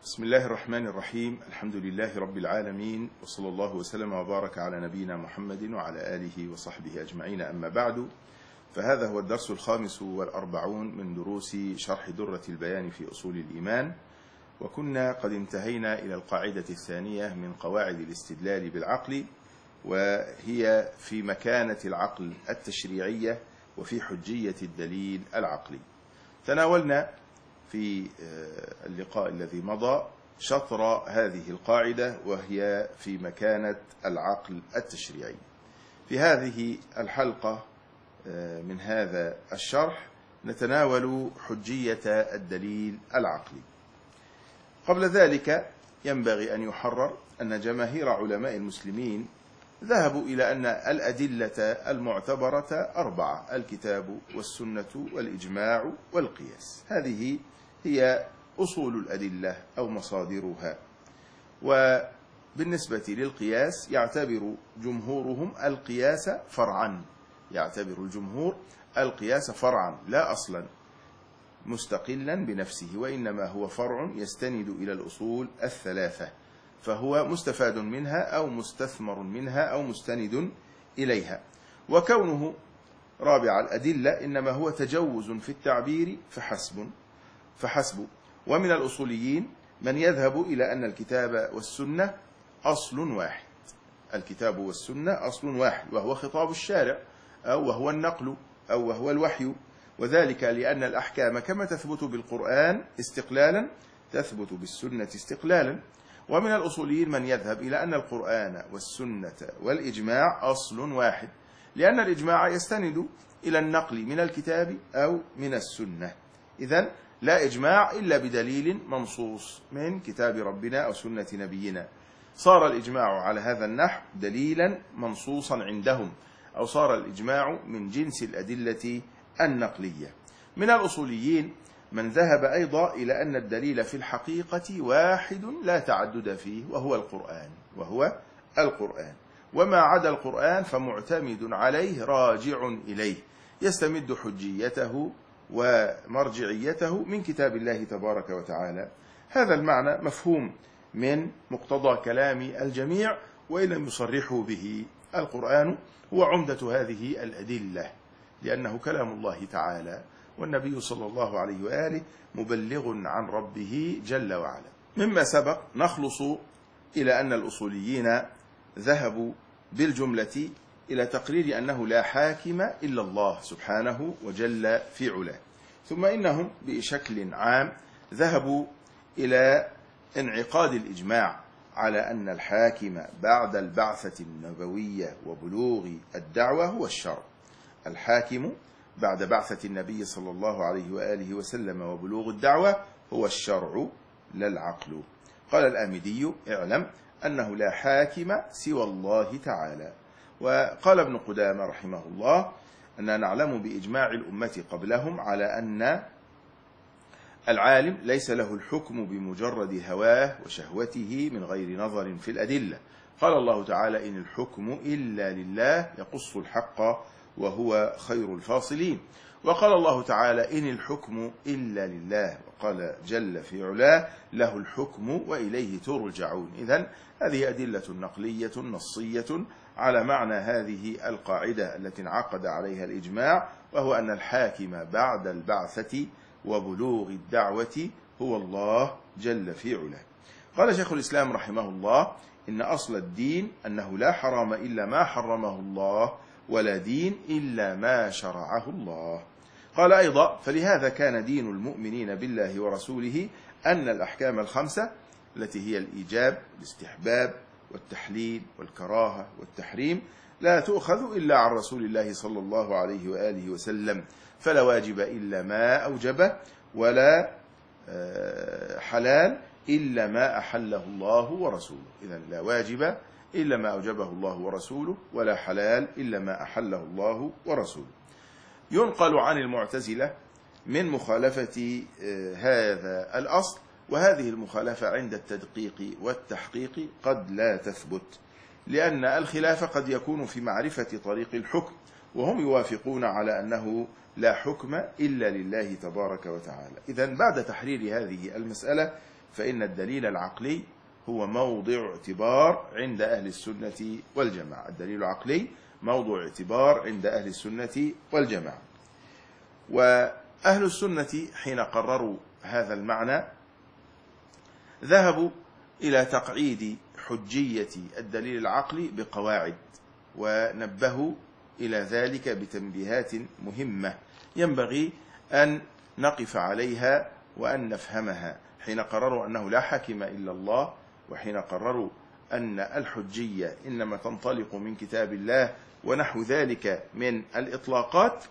بسم الله الرحمن الرحيم. الحمد لله رب العالمين، وصلى الله وسلم وبارك على نبينا محمد وعلى آله وصحبه أجمعين. أما بعد، فهذا هو الدرس 45 من دروس شرح درة البيان في أصول الإيمان، وكنا قد انتهينا إلى القاعدة الثانية من قواعد الاستدلال بالعقل، وهي في مكانة العقل التشريعية وفي حجية الدليل العقلي. تناولنا في اللقاء الذي مضى شطر هذه القاعدة، وهي في مكانة العقل التشريعي. في هذه الحلقة من هذا الشرح نتناول حجية الدليل العقلي. قبل ذلك ينبغي أن يحرر أن جماهير علماء المسلمين ذهبوا إلى أن الأدلة المعتبرة 4: الكتاب والسنة والإجماع والقياس. هذه هي أصول الأدلة أو مصادرها. وبالنسبة للقياس يعتبر جمهورهم القياس فرعا، يعتبر الجمهور القياس فرعا لا أصلا مستقلا بنفسه، وإنما هو فرع يستند إلى الأصول الثلاثة، فهو مستفاد منها أو مستثمر منها أو مستند إليها. وكونه رابع الأدلة إنما هو تجوز في التعبير فحسب. ومن الأصوليين من يذهب إلى أن الكتاب والسنة أصل واحد، الكتاب والسنة أصل واحد، وهو خطاب الشارع أو وهو النقل أو وهو الوحي، وذلك لأن الأحكام كما تثبت بالقرآن استقلالا تثبت بالسنة استقلالا. ومن الأصوليين من يذهب إلى أن القرآن والسنة والإجماع أصل واحد، لأن الإجماع يستند إلى النقل من الكتاب أو من السنة. إذن لا إجماع إلا بدليل منصوص من كتاب ربنا أو سنة نبينا. صار الإجماع على هذا النحو دليلا منصوصا عندهم، أو صار الإجماع من جنس الأدلة النقلية. من الأصوليين من ذهب أيضا إلى أن الدليل في الحقيقة واحد لا تعدد فيه، وهو القرآن. وما عدا القرآن فمعتمد عليه راجع إليه، يستمد حجيته ومرجعيته من كتاب الله تبارك وتعالى. هذا المعنى مفهوم من مقتضى كلام الجميع، وإن لم يصرحوا به. القرآن هو عمدة هذه الأدلة، لأنه كلام الله تعالى، والنبي صلى الله عليه وآله مبلغ عن ربه جل وعلا. مما سبق نخلص إلى أن الأصوليين ذهبوا بالجملة إلى تقرير أنه لا حاكم إلا الله سبحانه وجل في علاه. ثم إنهم بشكل عام ذهبوا إلى انعقاد الإجماع على أن الحاكم بعد البعثة النبوية وبلوغ الدعوة هو الشرع. الحاكم بعد بعثة النبي صلى الله عليه وآله وسلم وبلوغ الدعوة هو الشرع لا العقل. قال الآمدي: اعلم أنه لا حاكم سوى الله تعالى. وقال ابن قدامة رحمه الله: أننا نعلم بإجماع الأمة قبلهم على أن العالم ليس له الحكم بمجرد هواه وشهوته من غير نظر في الأدلة. قال الله تعالى: إن الحكم إلا لله يقص الحق وهو خير الفاصلين. وقال الله تعالى: إن الحكم إلا لله. وقال جل في علاه: له الحكم وإليه ترجعون. إذن هذه أدلة نقلية نصية على معنى هذه القاعدة التي انعقد عليها الإجماع، وهو أن الحاكم بعد البعثة وبلوغ الدعوة هو الله جل في علاه. قال شيخ الإسلام رحمه الله: إن أصل الدين أنه لا حرام إلا ما حرمه الله، ولا دين إلا ما شرعه الله. قال أيضا: فلهذا كان دين المؤمنين بالله ورسوله أن الأحكام الخمسة التي هي الإيجاب والاستحباب والتحليل والكراهة والتحريم لا تؤخذ إلا عن رسول الله صلى الله عليه وآله وسلم، فلا واجب إلا ما أوجبه، ولا حلال إلا ما أحله الله ورسوله. إذن لا واجب إلا ما أوجبه الله ورسوله، ولا حلال إلا ما أحله الله ورسوله. ينقل عن المعتزلة من مخالفة هذا الأصل، وهذه المخالفة عند التدقيق والتحقيق قد لا تثبت، لأن الخلاف قد يكون في معرفة طريق الحكم، وهم يوافقون على أنه لا حكم إلا لله تبارك وتعالى. إذن بعد تحرير هذه المسألة فإن الدليل العقلي هو موضع اعتبار عند أهل السنة والجماعة. الدليل العقلي موضع اعتبار عند أهل السنة والجماعة. وأهل السنة حين قرروا هذا المعنى ذهبوا إلى تقعيد حجية الدليل العقلي بقواعد، ونبهوا إلى ذلك بتنبيهات مهمة ينبغي أن نقف عليها وأن نفهمها. حين قرروا أنه لا حاكم إلا الله، وحين قرروا أن الحجية إنما تنطلق من كتاب الله ونحو ذلك من الإطلاقات،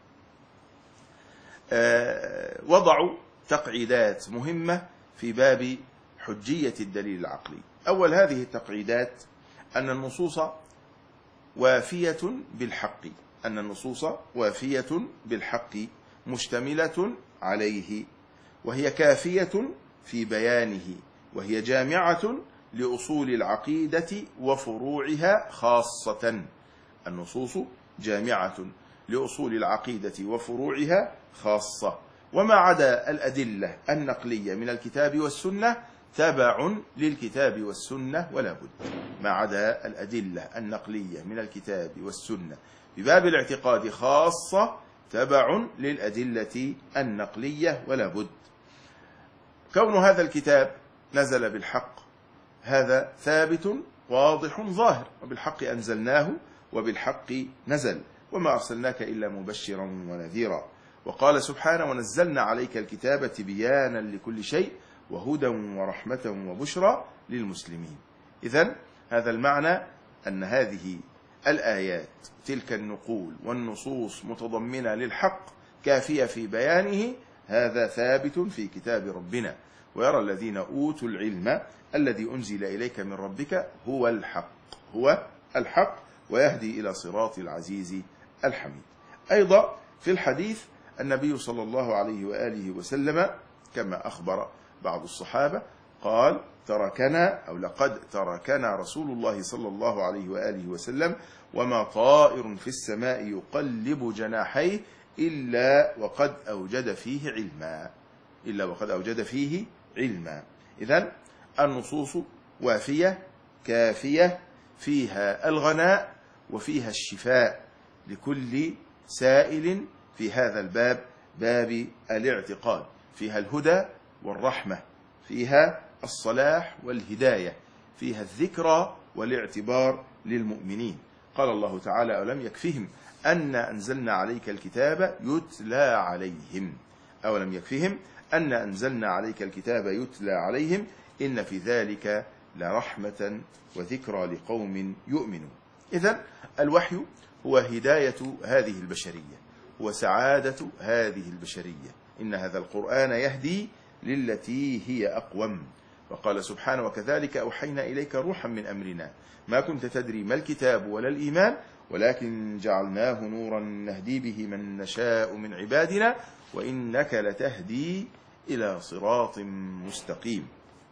وضعوا تقعيدات مهمة في باب حجية الدليل العقلي. أول هذه التقعيدات أن النصوص وافية بالحق، أن النصوص وافية بالحق مشتملة عليه، وهي كافية في بيانه، وهي جامعة لأصول العقيدة وفروعها خاصة. النصوص جامعة لأصول العقيدة وفروعها خاصة، وما عدا الأدلة النقلية من الكتاب والسنة تبع للكتاب والسنة ولا بد. ما عدا الأدلة النقلية من الكتاب والسنة بباب الاعتقاد خاصة تبع للأدلة النقلية ولا بد. كون هذا الكتاب نزل بالحق هذا ثابت واضح ظاهر، وبالحق أنزلناه وبالحق نزل، وما أرسلناك إلا مبشرا ونذيرا. وقال سبحانه: ونزلنا عليك الكتاب تبيانا لكل شيء وهدى ورحمة وبشرى للمسلمين. إذن هذا المعنى أن هذه الآيات تلك النقول والنصوص متضمنة للحق كافية في بيانه، هذا ثابت في كتاب ربنا. ويرى الذين أوتوا العلم الذي أنزل إليك من ربك هو الحق ويهدي إلى صراط العزيز الحميد. أيضا في الحديث النبي صلى الله عليه وآله وسلم كما أخبر بعض الصحابة قال: تركنا أو لقد تركنا رسول الله صلى الله عليه وآله وسلم وما طائر في السماء يقلب جناحيه إلا وقد أوجد فيه علما. إذن النصوص وافية كافية، فيها الغناء وفيها الشفاء لكل سائل في هذا الباب، باب الاعتقاد. فيها الهدى والرحمة، فيها الصلاح والهداية، فيها الذكرى والاعتبار للمؤمنين. قال الله تعالى: أولم يكفهم أن أنزلنا عليك الكتاب يتلى عليهم، أولم يكفهم أن أنزلنا عليك الكتاب يتلى عليهم إن في ذلك لرحمة وذكرى لقوم يؤمنون. إذن الوحي هو هداية هذه البشرية وسعادة هذه البشرية. إن هذا القرآن يهدي للتي هي أقوم. وقال سبحانه: وكذلك أوحينا إليك روحا من أمرنا ما كنت تدري ما الكتاب ولا الإيمان ولكن جعلناه نورا نهدي به من نشاء من عبادنا وإنك لتهدي إلى صراط مستقيم.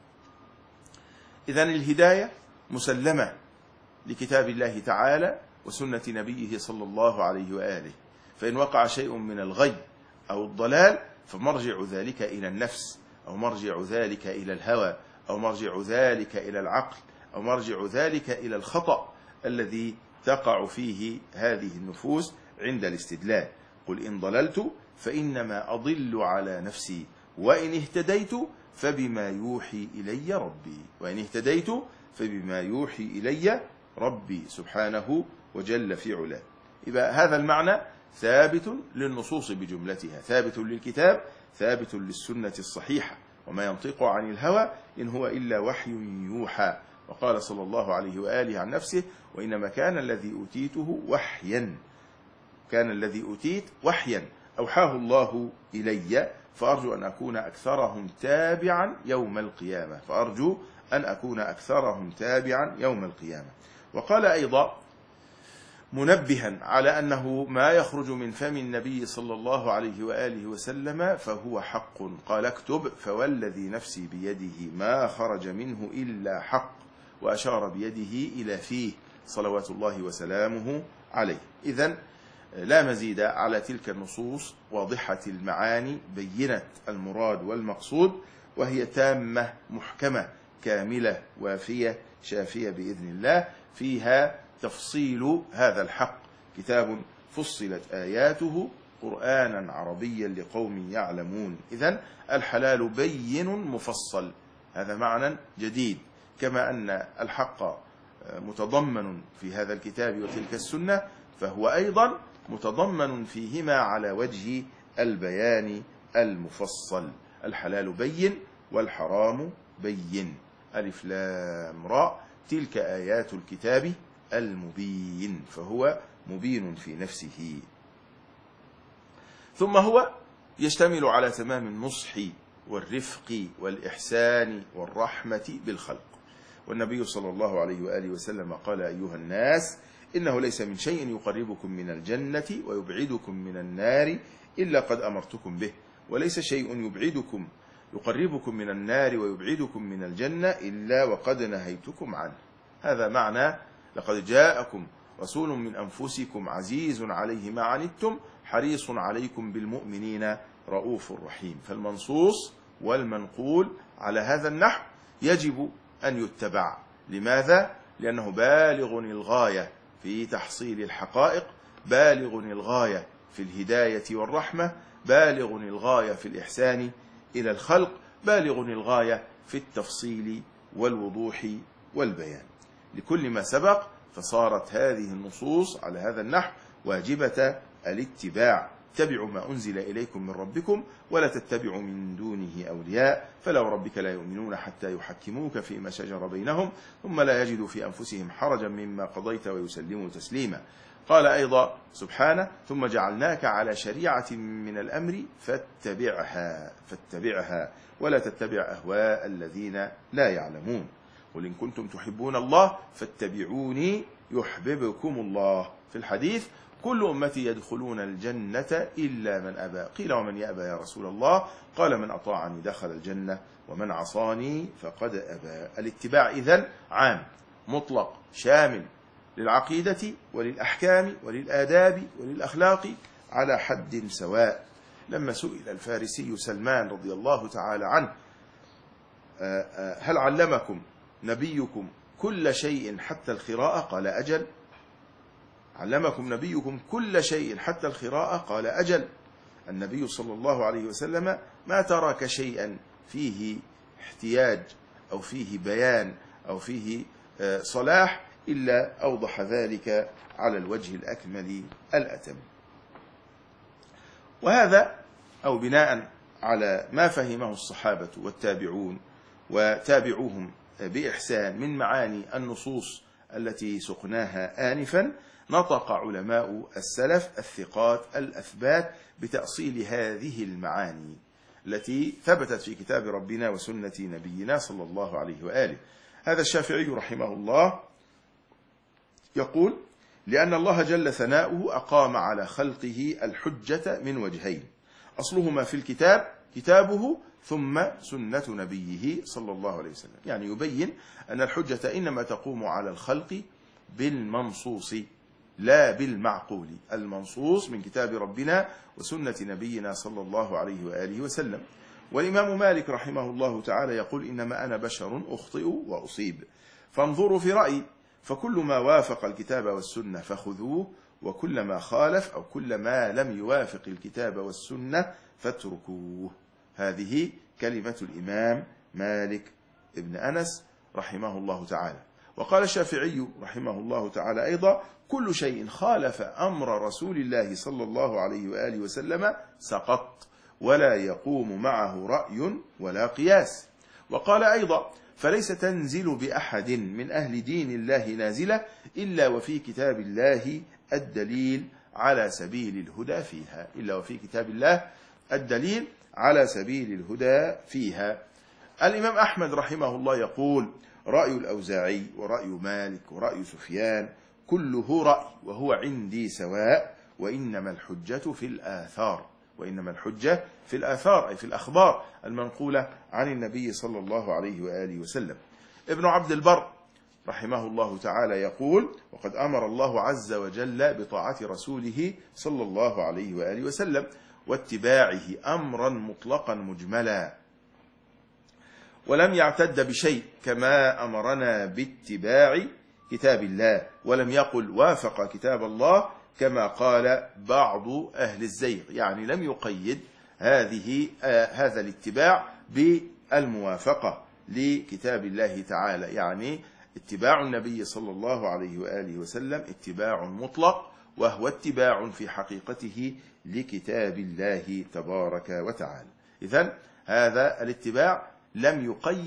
إذن الهداية مسلمة لكتاب الله تعالى وسنة نبيه صلى الله عليه وآله، فإن وقع شيء من الغي أو الضلال فمرجع ذلك إلى النفس، أو مرجع ذلك إلى الهوى، أو مرجع ذلك إلى العقل، أو مرجع ذلك إلى الخطأ الذي تقع فيه هذه النفوس عند الاستدلال. قل إن ضللت فإنما أضل على نفسي وإن اهتديت فبما يوحي إلي ربي، وإن اهتديت فبما يوحي إلي ربي سبحانه وجل في علاه. يبقى هذا المعنى ثابت للنصوص بجملتها، ثابت للكتاب، ثابت للسنة الصحيحة، وما ينطق عن الهوى إن هو إلا وحي يوحى. وقال صلى الله عليه وآله عن نفسه: وإنما كان الذي أوتيته وحيا، كان الذي أوتيت وحيا أوحاه الله إلي فأرجو أن أكون أكثرهم تابعا يوم القيامة، فأرجو أن أكون أكثرهم تابعا يوم القيامة. وقال أيضا منبها على أنه ما يخرج من فم النبي صلى الله عليه وآله وسلم فهو حق، قال: اكتب فوالذي نفسي بيده ما خرج منه إلا حق، وأشار بيده إلى فيه صلوات الله وسلامه عليه. إذن لا مزيد على تلك النصوص واضحة المعاني بينة المراد والمقصود، وهي تامة محكمة كاملة وافية شافية بإذن الله، فيها تفصيل هذا الحق، كتاب فصلت آياته قرآنا عربيا لقوم يعلمون. إذن الحلال بين مفصل، هذا معنى جديد، كما أن الحق متضمن في هذا الكتاب وتلك السنة، فهو أيضا متضمن فيهما على وجه البيان المفصل. الحلال بين والحرام بين. ألف لام راء، تلك آيات الكتاب المبين، فهو مبين في نفسه. ثم هو يشتمل على تمام النصح والرفق والإحسان والرحمة بالخلق. والنبي صلى الله عليه وآله وسلم قال: أيها الناس، إنه ليس من شيء يقربكم من الجنة ويبعدكم من النار إلا قد أمرتكم به، وليس شيء يقربكم من النار ويبعدكم من الجنة إلا وقد نهيتكم عنه. هذا معنى: لقد جاءكم رسول من أنفسكم عزيز عليه ما عنتم حريص عليكم بالمؤمنين رؤوف رحيم. فالمنصوص والمنقول على هذا النحو يجب أن يتبع. لماذا؟ لأنه بالغ الغاية في تحصيل الحقائق، بالغ الغاية في الهداية والرحمة، بالغ الغاية في الإحسان إلى الخلق، بالغ الغاية في التفصيل والوضوح والبيان. لكل ما سبق فصارت هذه النصوص على هذا النحو واجبة الاتباع. اتبعوا ما أنزل إليكم من ربكم ولا تتبعوا من دونه أولياء فلو ربك لا يؤمنون حتى يحكموك فيما شجر بينهم ثم لا يجدوا في أنفسهم حرجا مما قضيت ويسلموا تسليما. قال أيضا سبحانه: ثم جعلناك على شريعة من الأمر فاتبعها ولا تتبع أهواء الذين لا يعلمون. قل إن كنتم تحبون الله فاتبعوني يحببكم الله. في الحديث: كل أمتي يدخلون الجنة إلا من أبى. قيل: ومن يأبى يا رسول الله؟ قال: من أطاعني دخل الجنة ومن عصاني فقد أبى. الاتباع إذن عام مطلق شامل للعقيدة وللأحكام وللآداب وللأخلاق على حد سواء. لما سئل الفارسي سلمان رضي الله تعالى عنه: هل علمكم نبيكم كل شيء حتى الخراءة؟ قال: أجل. علمكم نبيكم كل شيء حتى الخراءة؟ قال: أجل. النبي صلى الله عليه وسلم ما ترك شيئا فيه احتياج أو فيه بيان أو فيه صلاح إلا أوضح ذلك على الوجه الأكمل الأتم. وهذا أو بناء على ما فهمه الصحابة والتابعون وتابعوهم بإحسان من معاني النصوص التي سقناها آنفا، نطق علماء السلف الثقات الأثبات بتأصيل هذه المعاني التي ثبتت في كتاب ربنا وسنة نبينا صلى الله عليه وآله. هذا الشافعي رحمه الله يقول: لأن الله جل ثناؤه أقام على خلقه الحجة من وجهين: أصلهما في الكتاب كتابه ثم سنة نبيه صلى الله عليه وسلم. يعني يبين أن الحجة إنما تقوم على الخلق بالمنصوص لا بالمعقول. المنصوص من كتاب ربنا وسنة نبينا صلى الله عليه وآله وسلم. والإمام مالك رحمه الله تعالى يقول: إنما أنا بشر أخطئ وأصيب فانظروا في رأيي، فكل ما وافق الكتاب والسنة فخذوه، وكل ما خالف أو كل ما لم يوافق الكتاب والسنة فاتركوه. هذه كلمة الإمام مالك ابن أنس رحمه الله تعالى. وقال الشافعي رحمه الله تعالى أيضا: كل شيء خالف أمر رسول الله صلى الله عليه وآله وسلم سقط ولا يقوم معه رأي ولا قياس. وقال أيضا: فليس تنزل بأحد من أهل دين الله نازلة إلا وفي كتاب الله الدليل على سبيل الهدى فيها. إلا وفي كتاب الله الدليل على سبيل الهدى فيها. الإمام أحمد رحمه الله يقول: رأي الأوزاعي ورأي مالك ورأي سفيان كله رأي وهو عندي سواء، وإنما الحجة في الآثار. وإنما الحجة في الآثار أي في الأخبار المنقولة عن النبي صلى الله عليه وآله وسلم. ابن عبد البر رحمه الله تعالى يقول: وقد أمر الله عز وجل بطاعة رسوله صلى الله عليه وآله وسلم واتباعه أمرا مطلقا مجملا، ولم يعتد بشيء كما أمرنا باتباع كتاب الله، ولم يقل وافق كتاب الله كما قال بعض أهل الزيغ، يعني لم يقيد هذا الاتباع بالموافقة لكتاب الله تعالى، يعني اتباع النبي صلى الله عليه وآله وسلم اتباع مطلق، وهو اتباع في حقيقته لكتاب الله تبارك وتعالى. إذن هذا الاتباع لم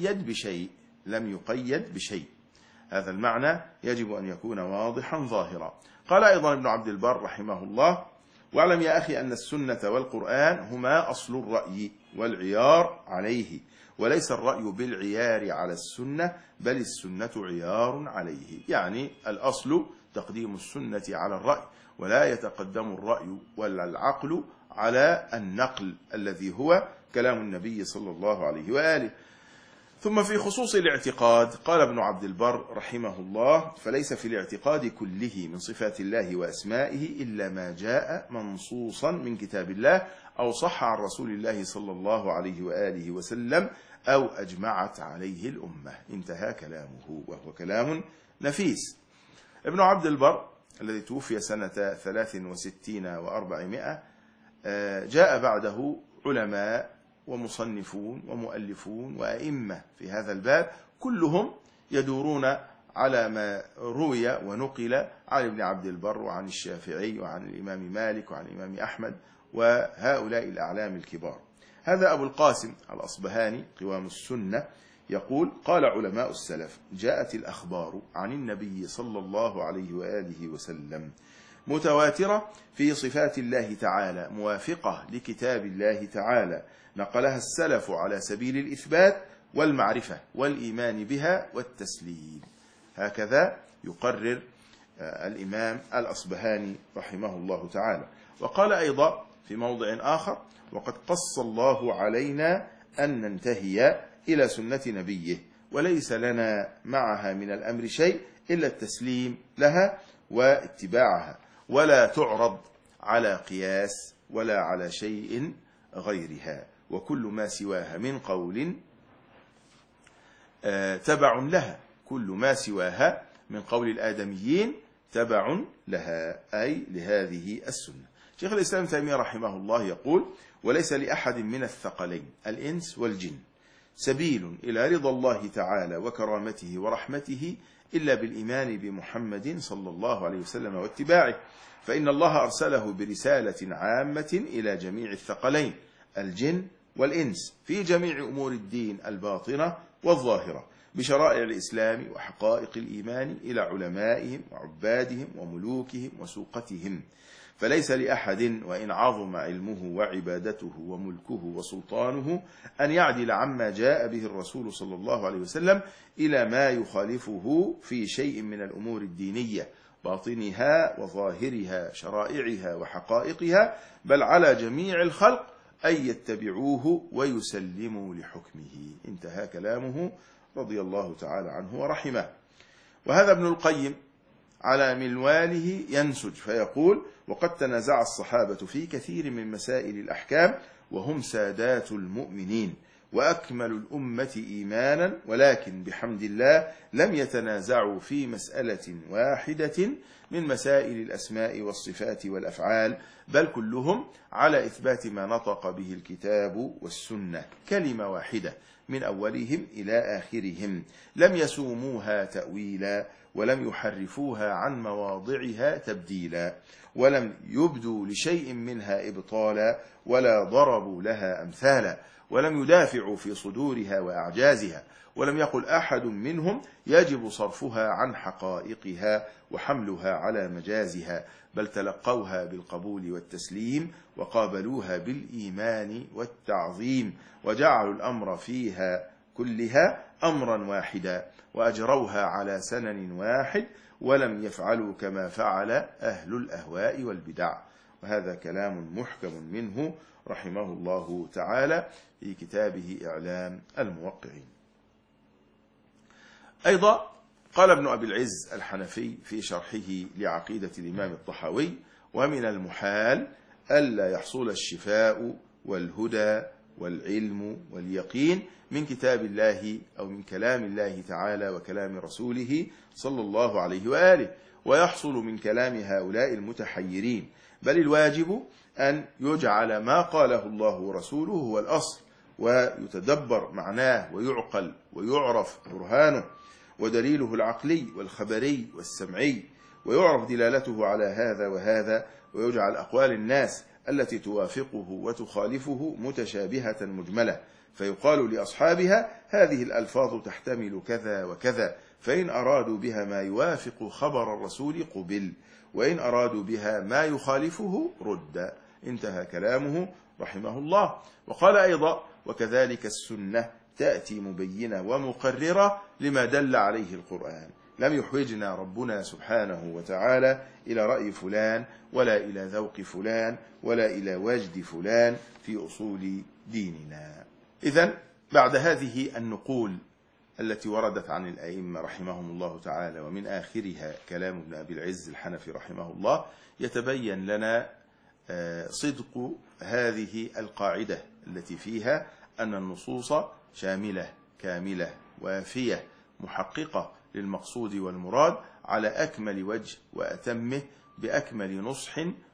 يقيد بشيء. هذا المعنى يجب أن يكون واضحا ظاهرا. قال أيضا ابن عبد البر رحمه الله: واعلم يا أخي أن السنة والقرآن هما أصل الرأي والعيار عليه، وليس الرأي بالعيار على السنة، بل السنة عيار عليه. يعني الأصل تقديم السنة على الرأي، ولا يتقدم الرأي ولا العقل على النقل الذي هو كلام النبي صلى الله عليه وآله. ثم في خصوص الاعتقاد قال ابن عبد البر رحمه الله: فليس في الاعتقاد كله من صفات الله وأسمائه إلا ما جاء منصوصا من كتاب الله أو صح عن رسول الله صلى الله عليه وآله وسلم أو أجمعت عليه الأمة. انتهى كلامه، وهو كلام نفيس. ابن عبد البر الذي توفي سنة 63 و400 جاء بعده علماء ومصنفون ومؤلفون وأئمة في هذا الباب، كلهم يدورون على ما روي ونقل عن ابن عبد البر وعن الشافعي وعن الإمام مالك وعن الإمام أحمد وهؤلاء الأعلام الكبار. هذا أبو القاسم الأصبهاني قوام السنة يقول: قال علماء السلف: جاءت الأخبار عن النبي صلى الله عليه وآله وسلم متواترة في صفات الله تعالى موافقة لكتاب الله تعالى، نقلها السلف على سبيل الإثبات والمعرفة والإيمان بها والتسليم. هكذا يقرر الإمام الأصبهاني رحمه الله تعالى. وقال أيضا في موضع آخر: وقد قص الله علينا أن ننتهي إلى سنة نبيه، وليس لنا معها من الأمر شيء إلا التسليم لها واتباعها، ولا تعرض على قياس ولا على شيء غيرها، وكل ما سواها من قول تبع لها. كل ما سواها من قول الآدميين تبع لها، أي لهذه السنة. شيخ الإسلام تيمية رحمه الله يقول: وليس لأحد من الثقلين الإنس والجن سبيل إلى رضا الله تعالى وكرامته ورحمته إلا بالإيمان بمحمد صلى الله عليه وسلم واتباعه، فإن الله أرسله برسالة عامة إلى جميع الثقلين الجن والإنس في جميع أمور الدين الباطنة والظاهرة، بشرائع الإسلام وحقائق الإيمان إلى علمائهم وعبادهم وملوكهم وسوقتهم، فليس لأحد وإن عظم علمه وعبادته وملكه وسلطانه أن يعدل عما جاء به الرسول صلى الله عليه وسلم إلى ما يخالفه في شيء من الأمور الدينية باطنها وظاهرها شرائعها وحقائقها، بل على جميع الخلق أن يتبعوه ويسلموا لحكمه. انتهى كلامه رضي الله تعالى عنه ورحمه. وهذا ابن القيم على منواله ينسج فيقول: وقد تنازع الصحابة في كثير من مسائل الأحكام وهم سادات المؤمنين وأكمل الأمة إيمانا، ولكن بحمد الله لم يتنازعوا في مسألة واحدة من مسائل الأسماء والصفات والأفعال، بل كلهم على إثبات ما نطق به الكتاب والسنة، كلمة واحدة من أولهم إلى آخرهم، لم يسوموها تأويلا ولم يحرفوها عن مواضعها تبديلا، ولم يبدوا لشيء منها إبطالا ولا ضربوا لها أمثالا، ولم يدافعوا في صدورها وأعجازها، ولم يقل أحد منهم يجب صرفها عن حقائقها وحملها على مجازها، بل تلقوها بالقبول والتسليم وقابلوها بالإيمان والتعظيم، وجعلوا الأمر فيها كلها أمرا واحدا وأجروها على سنن واحد، ولم يفعلوا كما فعل أهل الأهواء والبدع. وهذا كلام محكم منه رحمه الله تعالى في كتابه إعلام الموقعين. أيضا قال ابن أبي العز الحنفي في شرحه لعقيدة الإمام الطحاوي: ومن المحال ألا يحصل الشفاء والهدى والعلم واليقين من كتاب الله أو من كلام الله تعالى وكلام رسوله صلى الله عليه وآله، ويحصل من كلام هؤلاء المتحيرين. بل الواجب أن يجعل ما قاله الله ورسوله هو الأصل، ويتدبر معناه ويعقل ويعرف برهانه ودليله العقلي والخبري والسمعي، ويعرف دلالته على هذا وهذا، ويجعل أقوال الناس التي توافقه وتخالفه متشابهة مجملة، فيقال لأصحابها هذه الألفاظ تحتمل كذا وكذا، فإن أرادوا بها ما يوافق خبر الرسول قبل، وإن أرادوا بها ما يخالفه رد. انتهى كلامه رحمه الله. وقال أيضا: وكذلك السنة تأتي مبينة ومقررة لما دل عليه القرآن. لم يحوجنا ربنا سبحانه وتعالى إلى رأي فلان، ولا إلى ذوق فلان، ولا إلى وجد فلان في أصول ديننا. إذن بعد هذه النقول التي وردت عن الأئمة رحمهم الله تعالى، ومن آخرها كلام ابن أبي العز الحنفي رحمه الله، يتبين لنا صدق هذه القاعدة التي فيها أن النصوص شاملة كاملة وافية محققة للمقصود والمراد على أكمل وجه وأتمه، بأكمل نصح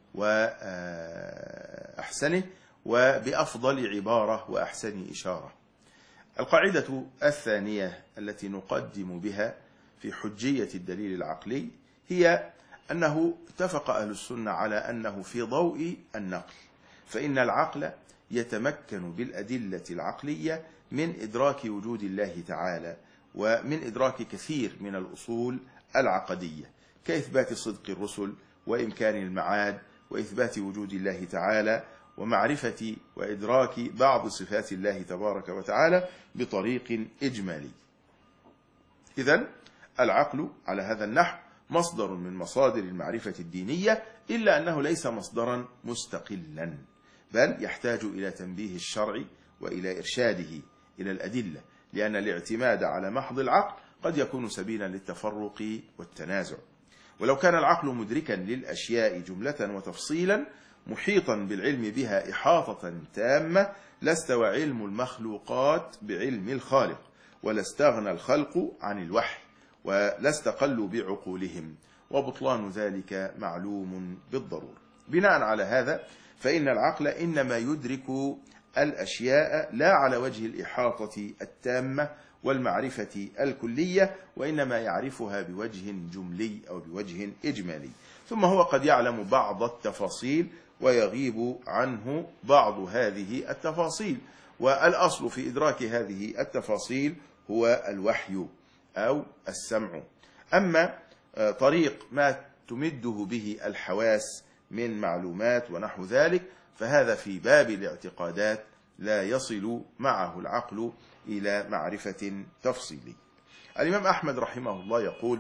وأحسنه، وبأفضل عبارة وأحسن إشارة. القاعدة الثانية التي نقدم بها في حجية الدليل العقلي هي أنه اتفق أهل السنة على أنه في ضوء النقل، فإن العقل يتمكن بالأدلة العقلية من إدراك وجود الله تعالى، ومن إدراك كثير من الأصول العقدية، كإثبات صدق الرسل، وإمكان المعاد، وإثبات وجود الله تعالى، ومعرفة وإدراك بعض صفات الله تبارك وتعالى بطريق إجمالي. إذن العقل على هذا النحو مصدر من مصادر المعرفة الدينية، إلا أنه ليس مصدرا مستقلا، بل يحتاج إلى تنبيه الشرع وإلى إرشاده إلى الأدلة، لأن الاعتماد على محض العقل قد يكون سبيلا للتفرق والتنازع. ولو كان العقل مدركا للأشياء جملة وتفصيلا محيطا بالعلم بها إحاطة تامة، لاستوى علم المخلوقات بعلم الخالق، ولا استغنى الخلق عن الوحي، ولا استقلوا بعقولهم، وبطلان ذلك معلوم بالضرورة. بناء على هذا فإن العقل إنما يدرك الأشياء لا على وجه الإحاطة التامة والمعرفة الكلية، وإنما يعرفها بوجه جملي أو بوجه إجمالي، ثم هو قد يعلم بعض التفاصيل ويغيب عنه بعض هذه التفاصيل، والأصل في إدراك هذه التفاصيل هو الوحي أو السمع. أما طريق ما تمده به الحواس من معلومات ونحو ذلك فهذا في باب الاعتقادات لا يصل معه العقل إلى معرفة تفصيلية. الإمام أحمد رحمه الله يقول: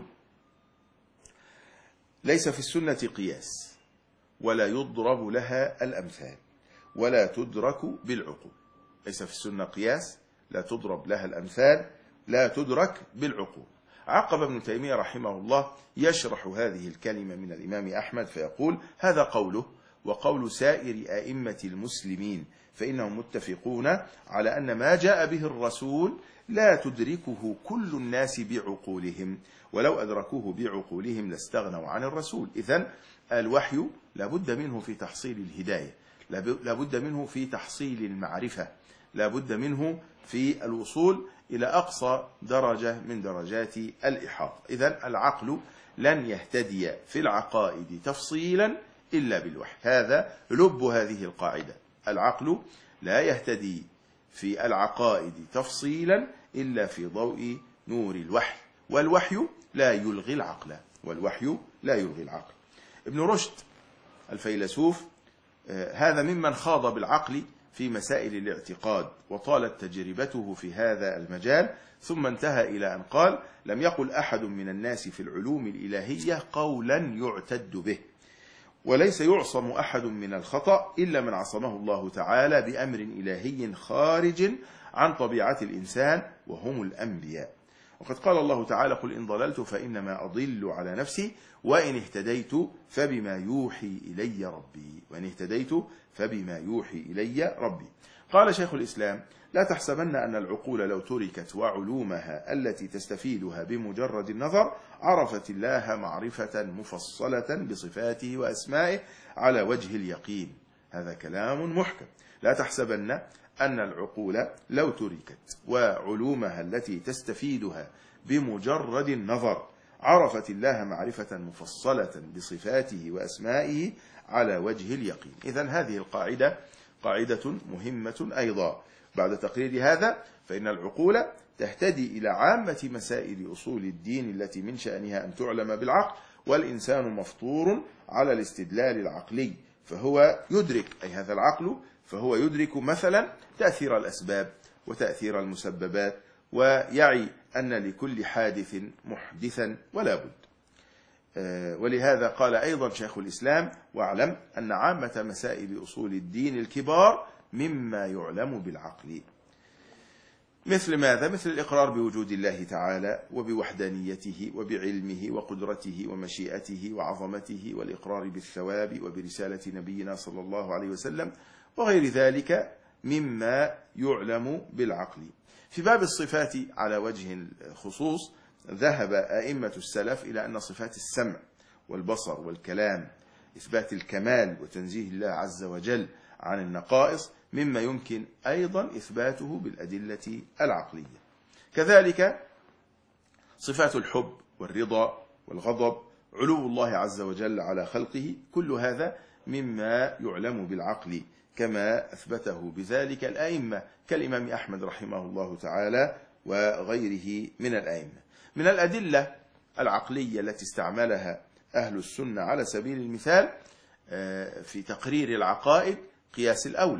ليس في السنة قياس، ولا يضرب لها الأمثال، ولا تدرك بالعقول. ليس في السنة قياس، لا تضرب لها الأمثال، لا تدرك بالعقول. عقب ابن تيمية رحمه الله يشرح هذه الكلمة من الإمام أحمد فيقول: هذا قوله وقول سائر أئمة المسلمين، فإنهم متفقون على أن ما جاء به الرسول لا تدركه كل الناس بعقولهم، ولو أدركوه بعقولهم لاستغنوا عن الرسول. إذن الوحي لابد منه في تحصيل الهداية، لابد منه في تحصيل المعرفة، لابد منه في الوصول إلى أقصى درجة من درجات الإحاطة. إذن العقل لن يهتدي في العقائد تفصيلا إلا بالوحي. هذا لب هذه القاعدة: العقل لا يهتدي في العقائد تفصيلا إلا في ضوء نور الوحي، والوحي لا يلغي العقل، والوحي لا يلغي العقل. ابن رشد الفيلسوف هذا ممن خاض بالعقل في مسائل الاعتقاد، وطالت تجربته في هذا المجال، ثم انتهى إلى أن قال: لم يقل أحد من الناس في العلوم الإلهية قولا يعتد به، وليس يعصم أحد من الخطأ إلا من عصمه الله تعالى بأمر إلهي خارج عن طبيعة الإنسان، وهم الأنبياء. وقد قال الله تعالى: قل إن ضللت فإنما أضل على نفسي، وإن اهتديت فبما يوحي إلي ربي، وإن اهتديت فبما يوحي إلي ربي. قال شيخ الإسلام: لا تحسبن أن العقول لو تركت وعلومها التي تستفيدها بمجرد النظر عرفت الله معرفة مفصلة بصفاته وأسمائه على وجه اليقين. هذا كلام محكم. لا تحسبن أن العقول لو تركت وعلومها التي تستفيدها بمجرد النظر عرفت الله معرفة مفصلة بصفاته وأسمائه على وجه اليقين. إذن هذه القاعدة قاعدة مهمة أيضا. بعد تقرير هذا فإن العقول تهتدي إلى عامة مسائل أصول الدين التي من شأنها أن تعلم بالعقل، والإنسان مفطور على الاستدلال العقلي، فهو يدرك، أي هذا العقل فهو يدرك مثلا تأثير الأسباب وتأثير المسببات، ويعي أن لكل حادث محدثا ولا بد. ولهذا قال أيضا شيخ الإسلام: واعلم أن عامة مسائل أصول الدين الكبار مما يعلم بالعقل. مثل ماذا؟ مثل الإقرار بوجود الله تعالى وبوحدانيته وبعلمه وقدرته ومشيئته وعظمته، والإقرار بالثواب وبرسالة نبينا صلى الله عليه وسلم، وغير ذلك مما يعلم بالعقل. في باب الصفات على وجه الخصوص ذهب أئمة السلف إلى أن صفات السمع والبصر والكلام، إثبات الكمال وتنزيه الله عز وجل عن النقائص، مما يمكن أيضا إثباته بالأدلة العقلية. كذلك صفات الحب والرضا والغضب، علو الله عز وجل على خلقه، كل هذا مما يعلم بالعقل، كما أثبته بذلك الأئمة كالإمام أحمد رحمه الله تعالى وغيره من الأئمة. من الأدلة العقلية التي استعملها أهل السنة على سبيل المثال في تقرير العقائد قياس الأولى،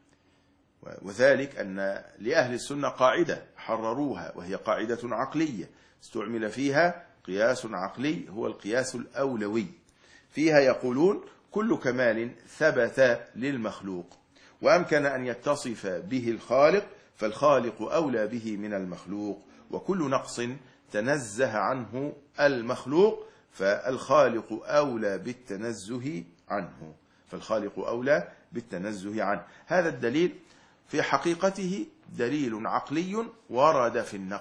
وذلك أن لأهل السنة قاعدة حرروها، وهي قاعدة عقلية استعمل فيها قياس عقلي، هو القياس الأولوي. فيها يقولون: كل كمال ثبت للمخلوق وأمكن أن يتصف به الخالق فالخالق أولى به من المخلوق، وكل نقص تنزه عنه المخلوق فالخالق أولى بالتنزه عنه، فالخالق أولى بالتنزه عنه. هذا الدليل في حقيقته دليل عقلي ورد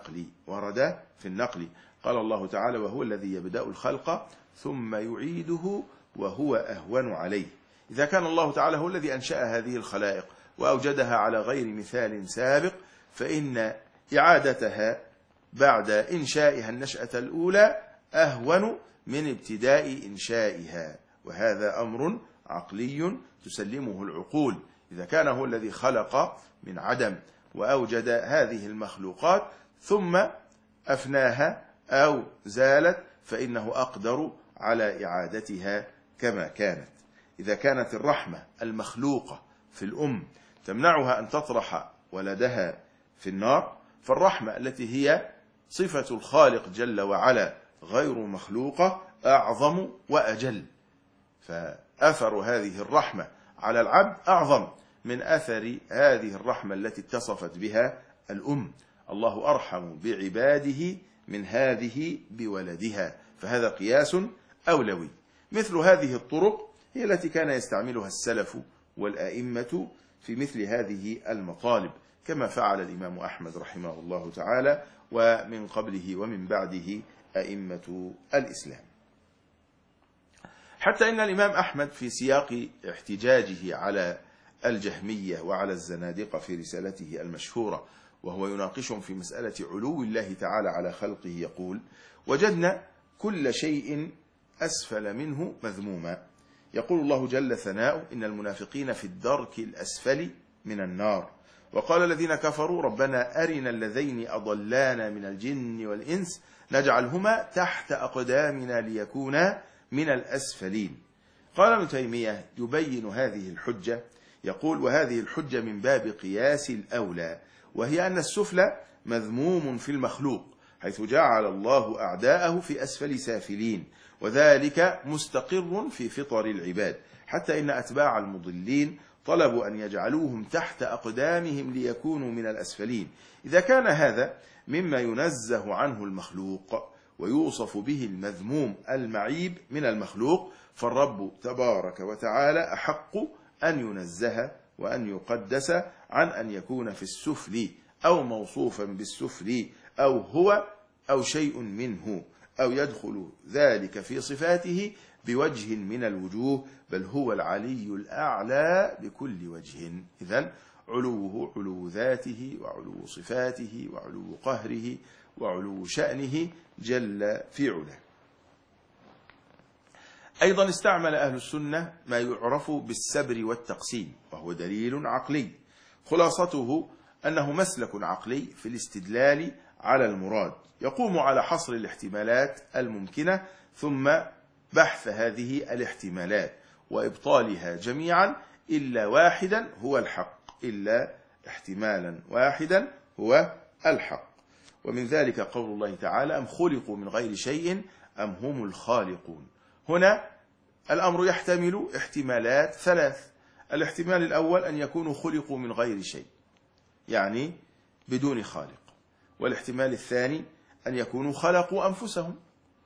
في النقل. قال الله تعالى: وهو الذي يبدأ الخلق ثم يعيده وهو أهون عليه. إذا كان الله تعالى هو الذي أنشأ هذه الخلائق وأوجدها على غير مثال سابق، فإن إعادتها بعد إنشائها النشأة الأولى أهون من ابتداء إنشائها، وهذا أمر عقلي تسلمه العقول. إذا كان هو الذي خلق من عدم وأوجد هذه المخلوقات ثم أفناها أو زالت، فإنه أقدر على إعادتها كما كانت. إذا كانت الرحمة المخلوقة في الأم تمنعها أن تطرح ولدها في النار، فالرحمة التي هي صفة الخالق جل وعلا غير مخلوقة أعظم وأجل، فأثر هذه الرحمة على العبد أعظم من أثر هذه الرحمة التي اتصفت بها الأم. الله أرحم بعباده من هذه بولدها، فهذا قياس أولوي. مثل هذه الطرق هي التي كان يستعملها السلف والأئمة في مثل هذه المطالب، كما فعل الإمام أحمد رحمه الله تعالى ومن قبله ومن بعده أئمة الإسلام. حتى إن الإمام أحمد في سياق احتجاجه على الجهمية وعلى الزنادقة في رسالته المشهورة وهو يناقشهم في مسألة علو الله تعالى على خلقه يقول: وجدنا كل شيء أسفل منه مذموما. يقول الله جل ثناؤه: إن المنافقين في الدرك الأسفل من النار. وقال الذين كفروا: ربنا أرنا اللذين أضلانا من الجن والإنس نجعلهما تحت أقدامنا ليكونا من الأسفلين. قال ابن تيمية يبين هذه الحجة، يقول: وهذه الحجة من باب قياس الأولى، وهي أن السفل مذموم في المخلوق، حيث جعل الله أعداءه في أسفل سافلين، وذلك مستقر في فطر العباد، حتى إن أتباع المضلين طلبوا أن يجعلوهم تحت أقدامهم ليكونوا من الأسفلين. إذا كان هذا مما ينزه عنه المخلوق ويوصف به المذموم المعيب من المخلوق، فالرب تبارك وتعالى أحق أن ينزه وأن يقدس عن أن يكون في السفل أو موصوفا بالسفل أو هو أو شيء منه، أو يدخل ذلك في صفاته بوجه من الوجوه، بل هو العلي الأعلى بكل وجه. إذن علوه علو ذاته وعلو صفاته وعلو قهره وعلو شأنه جل في علاه. أيضا استعمل أهل السنة ما يعرف بالسبر والتقسيم، وهو دليل عقلي، خلاصته أنه مسلك عقلي في الاستدلال على المراد، يقوم على حصر الاحتمالات الممكنة ثم بحث هذه الاحتمالات وإبطالها جميعا إلا واحدا هو الحق، إلا احتمالا واحدا هو الحق. ومن ذلك قول الله تعالى: أم خلقوا من غير شيء أم هم الخالقون. هنا الأمر يحتمل احتمالات ثلاث. الاحتمال الأول أن يكونوا خلقوا من غير شيء، يعني بدون خالق. والاحتمال الثاني أن يكونوا خلقوا أنفسهم.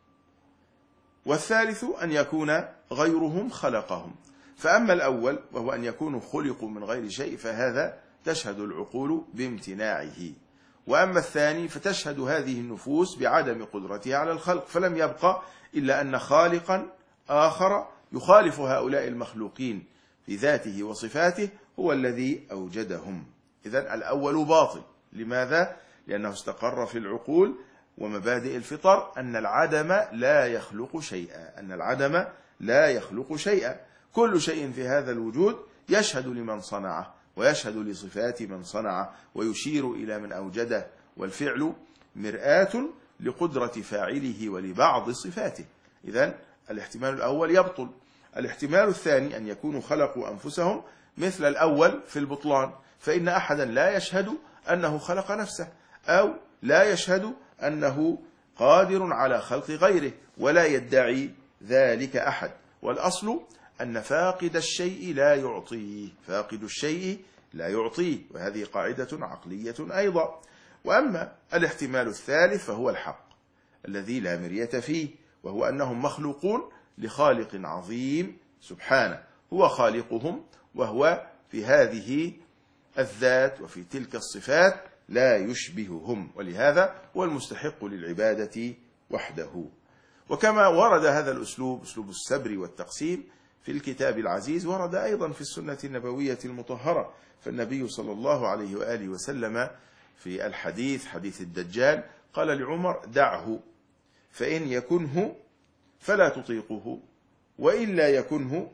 والثالث أن يكون غيرهم خلقهم. فأما الأول وهو أن يكونوا خلقوا من غير شيء فهذا تشهد العقول بامتناعه، وأما الثاني فتشهد هذه النفوس بعدم قدرتها على الخلق، فلم يبقى إلا أن خالقا آخر يخالف هؤلاء المخلوقين في ذاته وصفاته هو الذي أوجدهم. إذن الأول باطل. لماذا؟ لأنه استقر في العقول ومبادئ الفطر أن العدم لا يخلق شيئا، أن العدم لا يخلق شيئا. كل شيء في هذا الوجود يشهد لمن صنعه ويشهد لصفات من صنعه ويشير إلى من أوجده، والفعل مرآة لقدرة فاعله ولبعض صفاته. إذن الاحتمال الأول يبطل. الاحتمال الثاني أن يكونوا خلقوا أنفسهم مثل الأول في البطلان، فإن أحدا لا يشهد أنه خلق نفسه، أو لا يشهد أنه قادر على خلق غيره، ولا يدعي ذلك أحد. والأصل أن فاقد الشيء لا يعطيه، فاقد الشيء لا يعطيه، وهذه قاعدة عقلية أيضا. وأما الاحتمال الثالث فهو الحق الذي لا مرية فيه، وهو أنهم مخلوقون لخالق عظيم سبحانه، هو خالقهم، وهو في هذه الذات وفي تلك الصفات لا يشبههم، ولهذا هو المستحق للعبادة وحده. وكما ورد هذا الأسلوب، أسلوب السبر والتقسيم، في الكتاب العزيز، ورد أيضا في السنة النبوية المطهرة. فالنبي صلى الله عليه وآله وسلم في الحديث، حديث الدجال، قال لعمر: دعه فإن يكنه فلا تطيقه، وإلا يكنه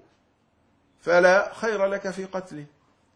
فلا خير لك في قتله.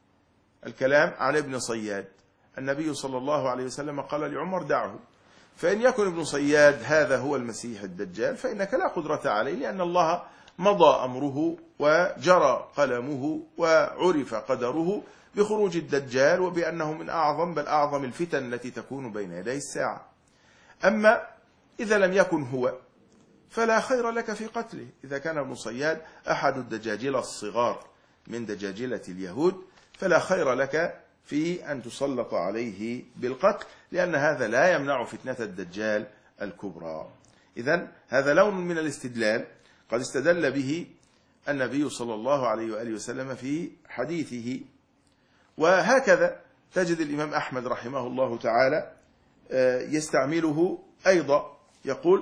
الكلام عن ابن صياد. النبي صلى الله عليه وسلم قال لعمر: دعه، فإن يكن ابن صياد هذا هو المسيح الدجال فإنك لا قدرة عليه، لأن الله مضى أمره وجرى قلمه وعرف قدره بخروج الدجال، وبأنه من أعظم بل أعظم الفتن التي تكون بين يدي الساعة. أما إذا لم يكن هو فلا خير لك في قتله. إذا كان ابن صياد أحد الدجاجلة الصغار من دجاجلة اليهود فلا خير لك في أن تسلط عليه بالقتل، لأن هذا لا يمنع فتنة الدجال الكبرى. إذن هذا لون من الاستدلال قد استدل به النبي صلى الله عليه وآله وسلم في حديثه. وهكذا تجد الإمام أحمد رحمه الله تعالى يستعمله أيضا. يقول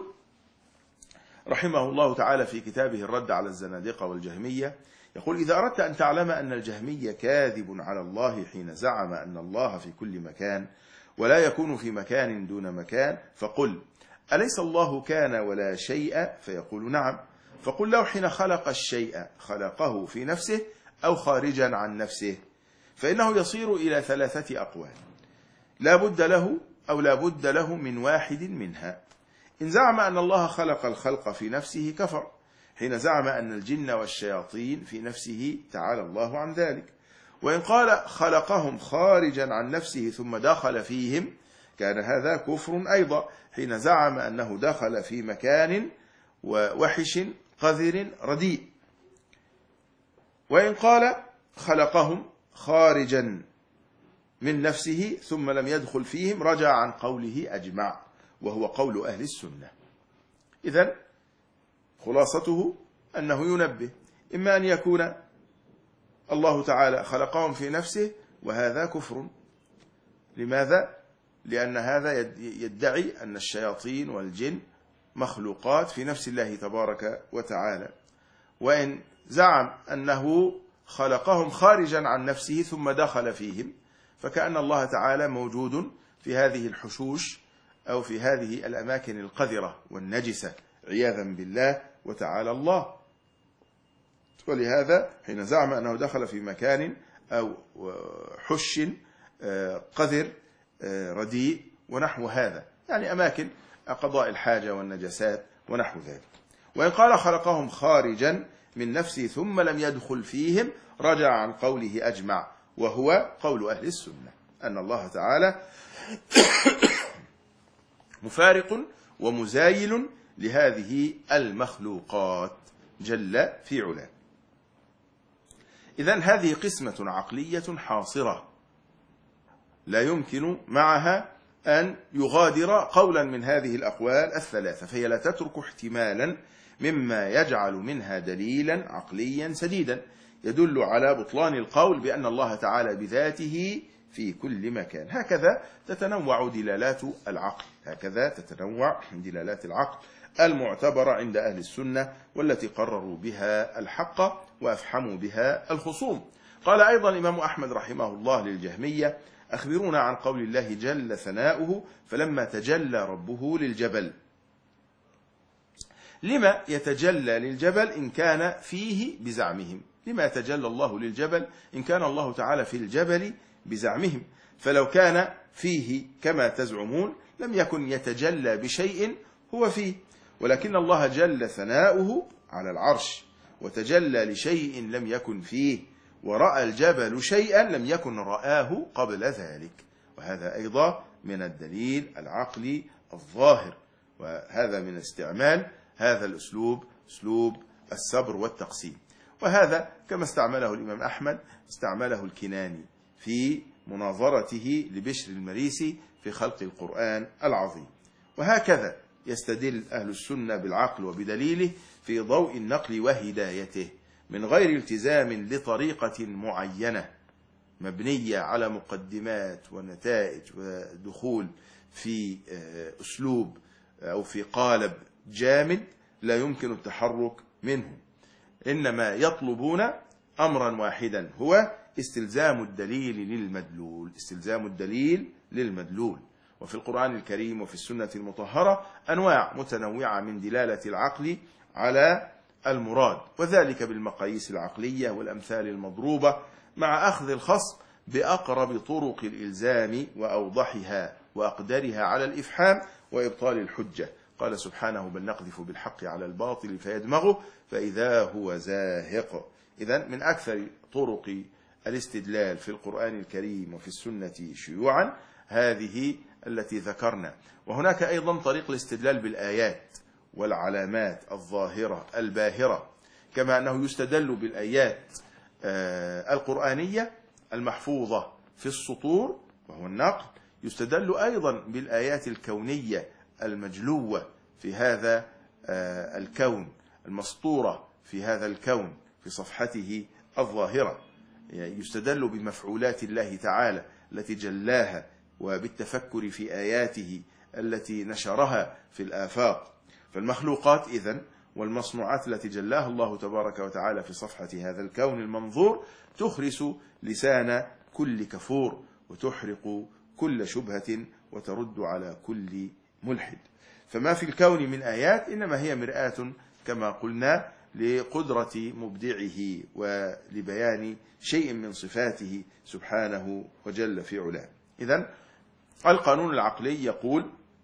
رحمه الله تعالى في كتابه الرد على الزنادقة والجهمية، يقول: إذا أردت أن تعلم أن الجهمية كاذب على الله حين زعم أن الله في كل مكان ولا يكون في مكان دون مكان، فقل: أليس الله كان ولا شيء؟ فيقول: نعم. فقل له: حين خلق الشيء خلقه في نفسه أو خارجا عن نفسه؟ فإنه يصير إلى ثلاثة أقوال، لا بد له أو لا بد له من واحد منها. إن زعم أن الله خلق الخلق في نفسه كفر، حين زعم أن الجن والشياطين في نفسه تعالى الله عن ذلك. وإن قال خلقهم خارجا عن نفسه ثم دخل فيهم، كان هذا كفر أيضا، حين زعم أنه دخل في مكان ووحش قذر رديء. وإن قال خلقهم خارجا من نفسه ثم لم يدخل فيهم، رجع عن قوله أجمع، وهو قول أهل السنة. إذن خلاصته أنه ينبه: إما أن يكون الله تعالى خلقهم في نفسه وهذا كفر. لماذا؟ لأن هذا يدعي أن الشياطين والجن مخلوقات في نفس الله تبارك وتعالى، وإن زعم أنه خلقهم خارجا عن نفسه ثم دخل فيهم، فكأن الله تعالى موجود في هذه الحشوش أو في هذه الأماكن القذرة والنجسة عياذا بالله وتعالى الله. ولهذا حين زعم أنه دخل في مكان أو حش قذر رديء ونحو هذا، يعني أماكن قضاء الحاجة والنجسات ونحو ذلك. وإن قال خلقهم خارجا من نفسه ثم لم يدخل فيهم رجع عن قوله أجمع، وهو قول أهل السنة أن الله تعالى مفارق ومزايل لهذه المخلوقات جل في علاه. إذن هذه قسمة عقلية حاصرة لا يمكن معها أن يغادر قولا من هذه الأقوال الثلاثة، فهي لا تترك احتمالا مما يجعل منها دليلا عقليا سديدا يدل على بطلان القول بأن الله تعالى بذاته في كل مكان. هكذا تتنوع دلالات العقل، هكذا تتنوع دلالات العقل المعتبرة عند أهل السنة والتي قرروا بها الحق وأفحموا بها الخصوم. قال أيضا الإمام أحمد رحمه الله للجهمية: أخبرونا عن قول الله جل ثناؤه فلما تجلى ربه للجبل. لما يتجلى للجبل إن كان فيه بزعمهم؟ لما يتجلى الله للجبل إن كان الله تعالى في الجبل بزعمهم؟ فلو كان فيه كما تزعمون لم يكن يتجلى بشيء هو فيه، ولكن الله جل ثناؤه على العرش وتجلى لشيء لم يكن فيه، ورأى الجبل شيئا لم يكن رآه قبل ذلك، وهذا أيضا من الدليل العقلي الظاهر. وهذا من استعمال هذا الأسلوب، أسلوب الصبر والتقسيم، وهذا كما استعمله الإمام أحمد استعمله الكناني في مناظرته لبشر المريسي في خلق القرآن العظيم. وهكذا يستدل أهل السنة بالعقل وبدليله في ضوء النقل وهدايته من غير التزام لطريقة معينة مبنية على مقدمات ونتائج ودخول في أسلوب أو في قالب جامد لا يمكن التحرك منه، إنما يطلبون أمرا واحدا هو استلزام الدليل للمدلول، استلزام الدليل للمدلول. وفي القرآن الكريم وفي السنة المطهرة أنواع متنوعة من دلالة العقل على المراد، وذلك بالمقاييس العقلية والأمثال المضروبة مع أخذ الخصم بأقرب طرق الإلزام وأوضحها وأقدرها على الإفحام وإبطال الحجة. قال سبحانه: بل نقذف بالحق على الباطل فيدمغه فإذا هو زاهق. إذن من أكثر طرق الاستدلال في القرآن الكريم وفي السنة شيوعا هذه التي ذكرنا. وهناك أيضا طريق الاستدلال بالآيات والعلامات الظاهرة الباهرة، كما أنه يستدل بالآيات القرآنية المحفوظة في السطور وهو النقل، يستدل أيضا بالآيات الكونية المجلوة في هذا الكون، المسطورة في هذا الكون في صفحته الظاهرة، يستدل بمفعولات الله تعالى التي جلاها وبالتفكر في آياته التي نشرها في الآفاق. فالمخلوقات إذن والمصنوعات التي جلاها الله تبارك وتعالى في صفحة هذا الكون المنظور تخرس لسان كل كفور وتحرق كل شبهة وترد على كل ملحد. فما في الكون من آيات إنما هي مرآة كما قلنا لقدرة مبدعه ولبيان شيء من صفاته سبحانه وجل في علاه. إذن القانون العقلي يقول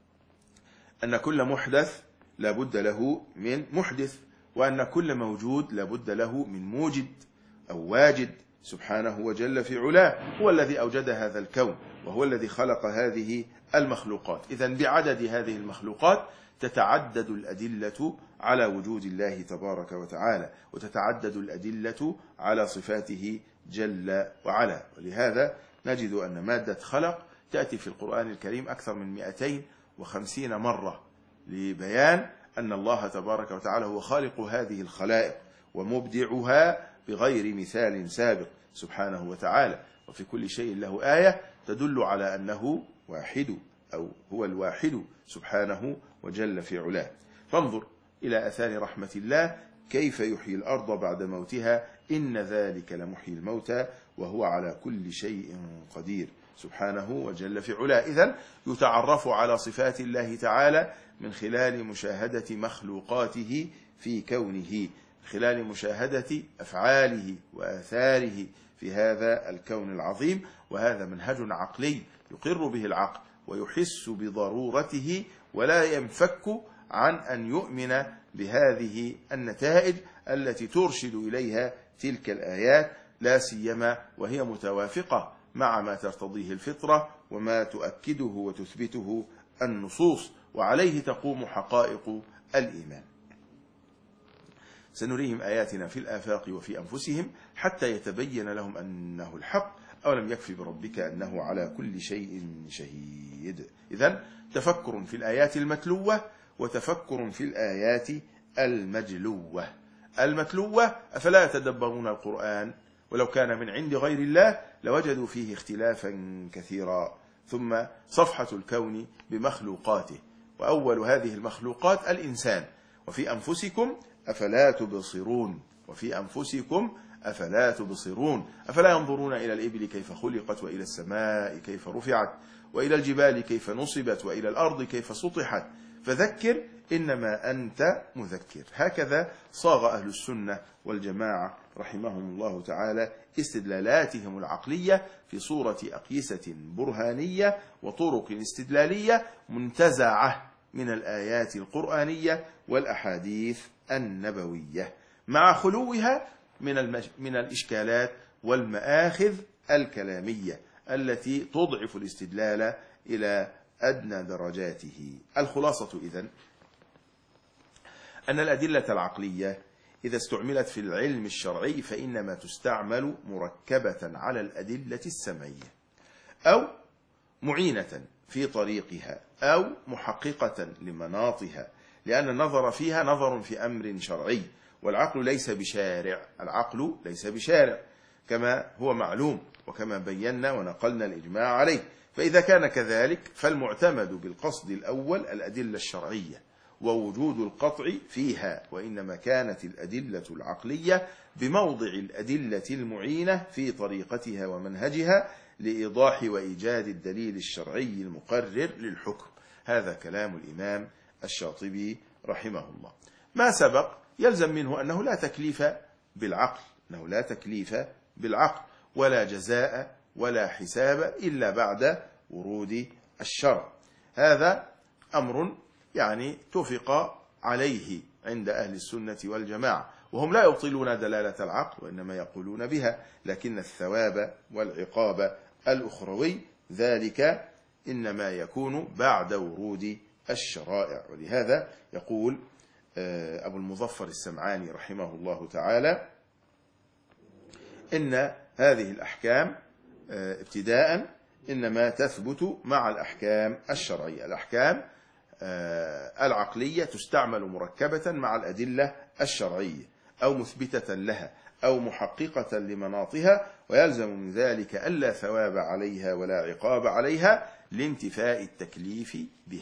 أن كل محدث لا بد له من محدث، وأن كل موجود لا بد له من موجد أو واجد سبحانه وجل في علاه، هو الذي أوجد هذا الكون وهو الذي خلق هذه المخلوقات. إذن بعدد هذه المخلوقات تتعدد الأدلة على وجود الله تبارك وتعالى، وتتعدد الأدلة على صفاته جل وعلا. ولهذا نجد أن مادة خلق تأتي في القرآن الكريم أكثر من 250 مرة لبيان أن الله تبارك وتعالى هو خالق هذه الخلائق ومبدعها بغير مثال سابق سبحانه وتعالى. وفي كل شيء له آية تدل على أنه واحد أو هو الواحد سبحانه وجل في علاه. فانظر إلى أثار رحمة الله كيف يحيي الأرض بعد موتها إن ذلك لمحيي الموتى وهو على كل شيء قدير سبحانه وجل في علاه. إذن يتعرف على صفات الله تعالى من خلال مشاهدة مخلوقاته في كونه، من خلال مشاهدة أفعاله وآثاره في هذا الكون العظيم. وهذا منهج عقلي يقر به العقل ويحس بضرورته ولا ينفك عن أن يؤمن بهذه النتائج التي ترشد إليها تلك الآيات، لا سيما وهي متوافقة مع ما ترتضيه الفطرة وما تؤكده وتثبته النصوص، وعليه تقوم حقائق الإيمان. سنريهم آياتنا في الآفاق وفي أنفسهم حتى يتبين لهم أنه الحق أولم يكفي بربك أنه على كل شيء شهيد. إذن تفكر في الآيات المتلوة وتفكر في الآيات المجلوة. المتلوة أفلا يتدبرون القرآن ولو كان من عند غير الله لوجدوا فيه اختلافا كثيرا. ثم صفحة الكون بمخلوقاته، وأول هذه المخلوقات الإنسان. وفي أنفسكم أفلا تبصرون، وفي أنفسكم أفلا تبصرون، أفلا ينظرون إلى الإبل كيف خلقت وإلى السماء كيف رفعت وإلى الجبال كيف نصبت وإلى الأرض كيف سطحت فذكر إنما أنت مذكر. هكذا صاغ أهل السنة والجماعة رحمهم الله تعالى استدلالاتهم العقلية في صورة أقيسة برهانية وطرق استدلالية منتزعة من الآيات القرآنية والأحاديث النبوية، مع خلوها من الإشكالات والمآخذ الكلامية التي تضعف الاستدلال إلى أدنى درجاته. الخلاصة إذن أن الأدلة العقلية إذا استعملت في العلم الشرعي فإنما تستعمل مركبة على الأدلة السمعية أو معينة في طريقها أو محققة لمناطها، لأن النظر فيها نظر في أمر شرعي، والعقل ليس بشارع، العقل ليس بشارع كما هو معلوم وكما بينا ونقلنا الإجماع عليه. فإذا كان كذلك فالمعتمد بالقصد الأول الأدلة الشرعية ووجود القطع فيها، وإنما كانت الأدلة العقلية بموضع الأدلة المعينة في طريقتها ومنهجها لإيضاح وإيجاد الدليل الشرعي المقرر للحكم. هذا كلام الإمام الشاطبي رحمه الله. ما سبق يلزم منه أنه لا تكليف بالعقل، أنه لا تكليف بالعقل ولا جزاء ولا حساب إلا بعد ورود الشرع. هذا أمر يعني توفق عليه عند أهل السنة والجماعة، وهم لا يبطلون دلالة العقل وإنما يقولون بها، لكن الثواب والعقاب الأخروي ذلك إنما يكون بعد ورود الشرائع. ولهذا يقول أبو المظفر السمعاني رحمه الله تعالى إن هذه الأحكام ابتداء إنما تثبت مع الأحكام الشرعية. الأحكام العقلية تستعمل مركبة مع الأدلة الشرعية أو مثبتة لها أو محققة لمناطها، ويلزم من ذلك ألا ثواب عليها ولا عقاب عليها لانتفاء التكليف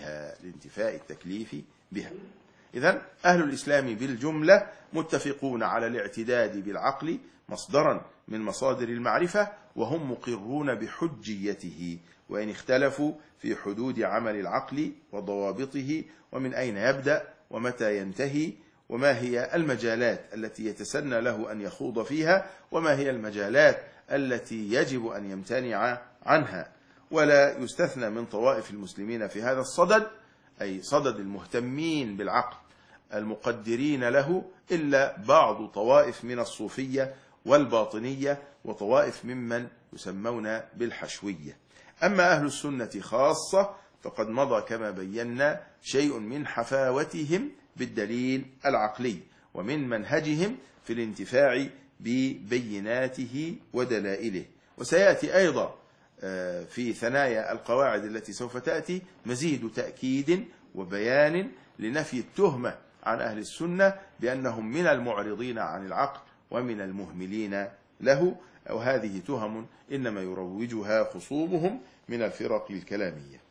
بها. إذن أهل الإسلام بالجملة متفقون على الاعتداد بالعقل مصدرا من مصادر المعرفة، وهم مقرون بحجيته، وإن اختلفوا في حدود عمل العقل وضوابطه ومن أين يبدأ ومتى ينتهي، وما هي المجالات التي يتسنى له أن يخوض فيها، وما هي المجالات التي يجب أن يمتنع عنها. ولا يستثنى من طوائف المسلمين في هذا الصدد، أي صدد المهتمين بالعقل المقدرين له، إلا بعض طوائف من الصوفية والباطنية وطوائف ممن يسمون بالحشوية. أما أهل السنة خاصة فقد مضى كما بينا شيء من حفاوتهم بالدليل العقلي ومن منهجهم في الانتفاع ببيناته ودلائله. وسيأتي أيضا في ثنايا القواعد التي سوف تأتي مزيد تأكيد وبيان لنفي التهمة عن أهل السنة بأنهم من المعرضين عن العقل ومن المهملين له، أو هذه تهم إنما يروجها خصومهم من الفرق الكلامية.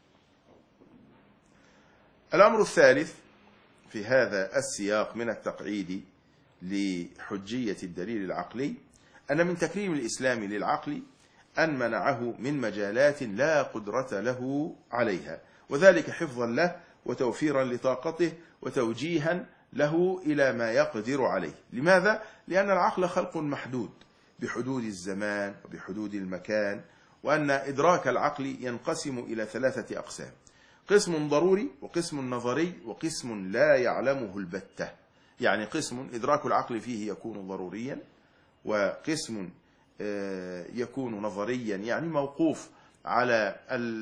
الأمر الثالث في هذا السياق من التقعيد لحجية الدليل العقلي أن من تكريم الإسلام للعقل أن منعه من مجالات لا قدرة له عليها، وذلك حفظا له وتوفيرا لطاقته وتوجيها له إلى ما يقدر عليه. لماذا؟ لأن العقل خلق محدود بحدود الزمان وبحدود المكان، وأن إدراك العقل ينقسم إلى 3 أقسام: قسم ضروري، وقسم نظري، وقسم لا يعلمه البتة. يعني قسم إدراك العقل فيه يكون ضروريا، وقسم يكون نظريا يعني موقوف على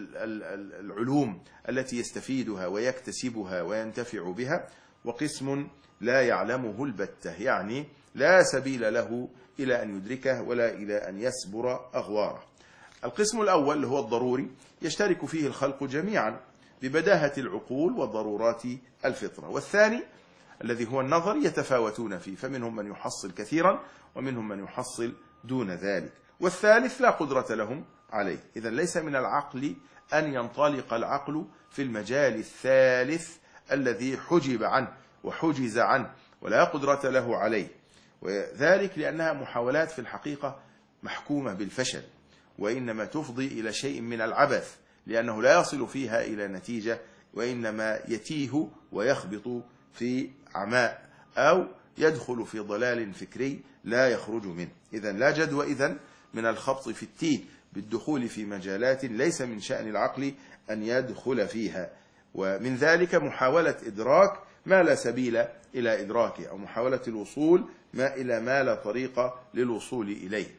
العلوم التي يستفيدها ويكتسبها وينتفع بها، وقسم لا يعلمه البتة يعني لا سبيل له إلى أن يدركه ولا إلى أن يسبر أغواره. القسم الأول اللي هو الضروري يشترك فيه الخلق جميعا ببداهة العقول وضرورات الفطرة. والثاني الذي هو النظر يتفاوتون فيه، فمنهم من يحصل كثيرا ومنهم من يحصل دون ذلك. والثالث لا قدرة لهم عليه. إذن ليس من العقل أن ينطلق العقل في المجال الثالث الذي حجب عنه وحجز عنه ولا قدرة له عليه، وذلك لأنها محاولات في الحقيقة محكومة بالفشل، وإنما تفضي إلى شيء من العبث، لأنه لا يصل فيها إلى نتيجة، وإنما يتيه ويخبط في عماء أو يدخل في ضلال فكري لا يخرج منه. إذن لا جدوى إذن من الخبط في التيه بالدخول في مجالات ليس من شأن العقل أن يدخل فيها، ومن ذلك محاولة إدراك ما لا سبيل إلى إدراكه، أو محاولة الوصول إلى ما لا طريق للوصول إليه.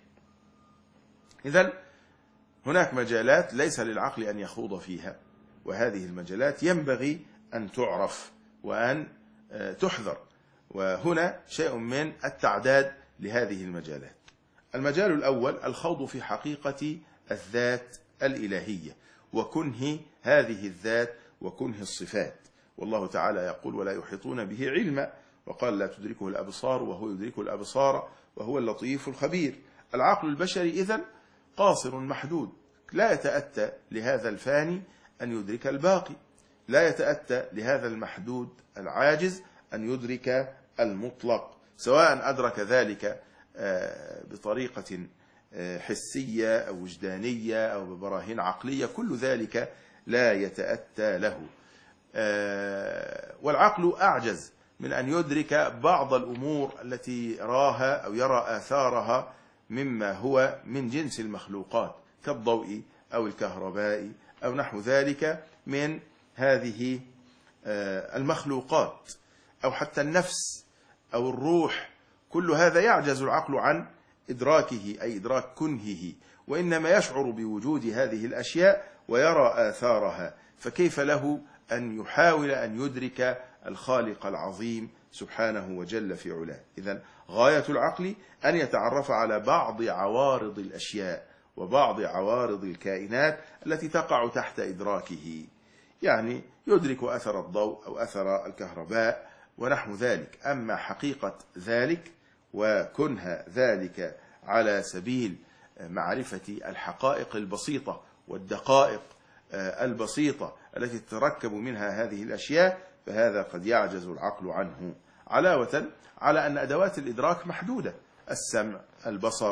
إذن هناك مجالات ليس للعقل أن يخوض فيها، وهذه المجالات ينبغي أن تعرف وأن تحذر. وهنا شيء من التعداد لهذه المجالات. المجال الأول الخوض في حقيقة الذات الإلهية وكنه هذه الذات وكنه الصفات، والله تعالى يقول: ولا يحيطون به علما، وقال: لا تدركه الأبصار وهو يدرك الأبصار وهو اللطيف الخبير. العقل البشري إذن قاصر محدود، لا يتأتى لهذا الفاني أن يدرك الباقي، لا يتأتى لهذا المحدود العاجز أن يدرك المطلق، سواء أدرك ذلك بطريقة حسية أو وجدانية أو ببراهين عقلية، كل ذلك لا يتأتى له. والعقل أعجز من أن يدرك بعض الأمور التي يراها أو يرى آثارها مما هو من جنس المخلوقات كالضوء أو الكهرباء أو نحو ذلك من هذه المخلوقات، أو حتى النفس أو الروح. كل هذا يعجز العقل عن إدراكه، أي إدراك كنهه، وإنما يشعر بوجود هذه الأشياء ويرى آثارها، فكيف له أن يحاول أن يدرك الخالق العظيم سبحانه وجل في علاه؟ إذن غاية العقل أن يتعرف على بعض عوارض الأشياء وبعض عوارض الكائنات التي تقع تحت إدراكه، يعني يدرك أثر الضوء أو أثر الكهرباء ونحو ذلك. أما حقيقة ذلك وكنها ذلك على سبيل معرفة الحقائق البسيطة والدقائق البسيطة التي تتركب منها هذه الأشياء، فهذا قد يعجز العقل عنه، علاوة على أن أدوات الإدراك محدودة: السمع، البصر،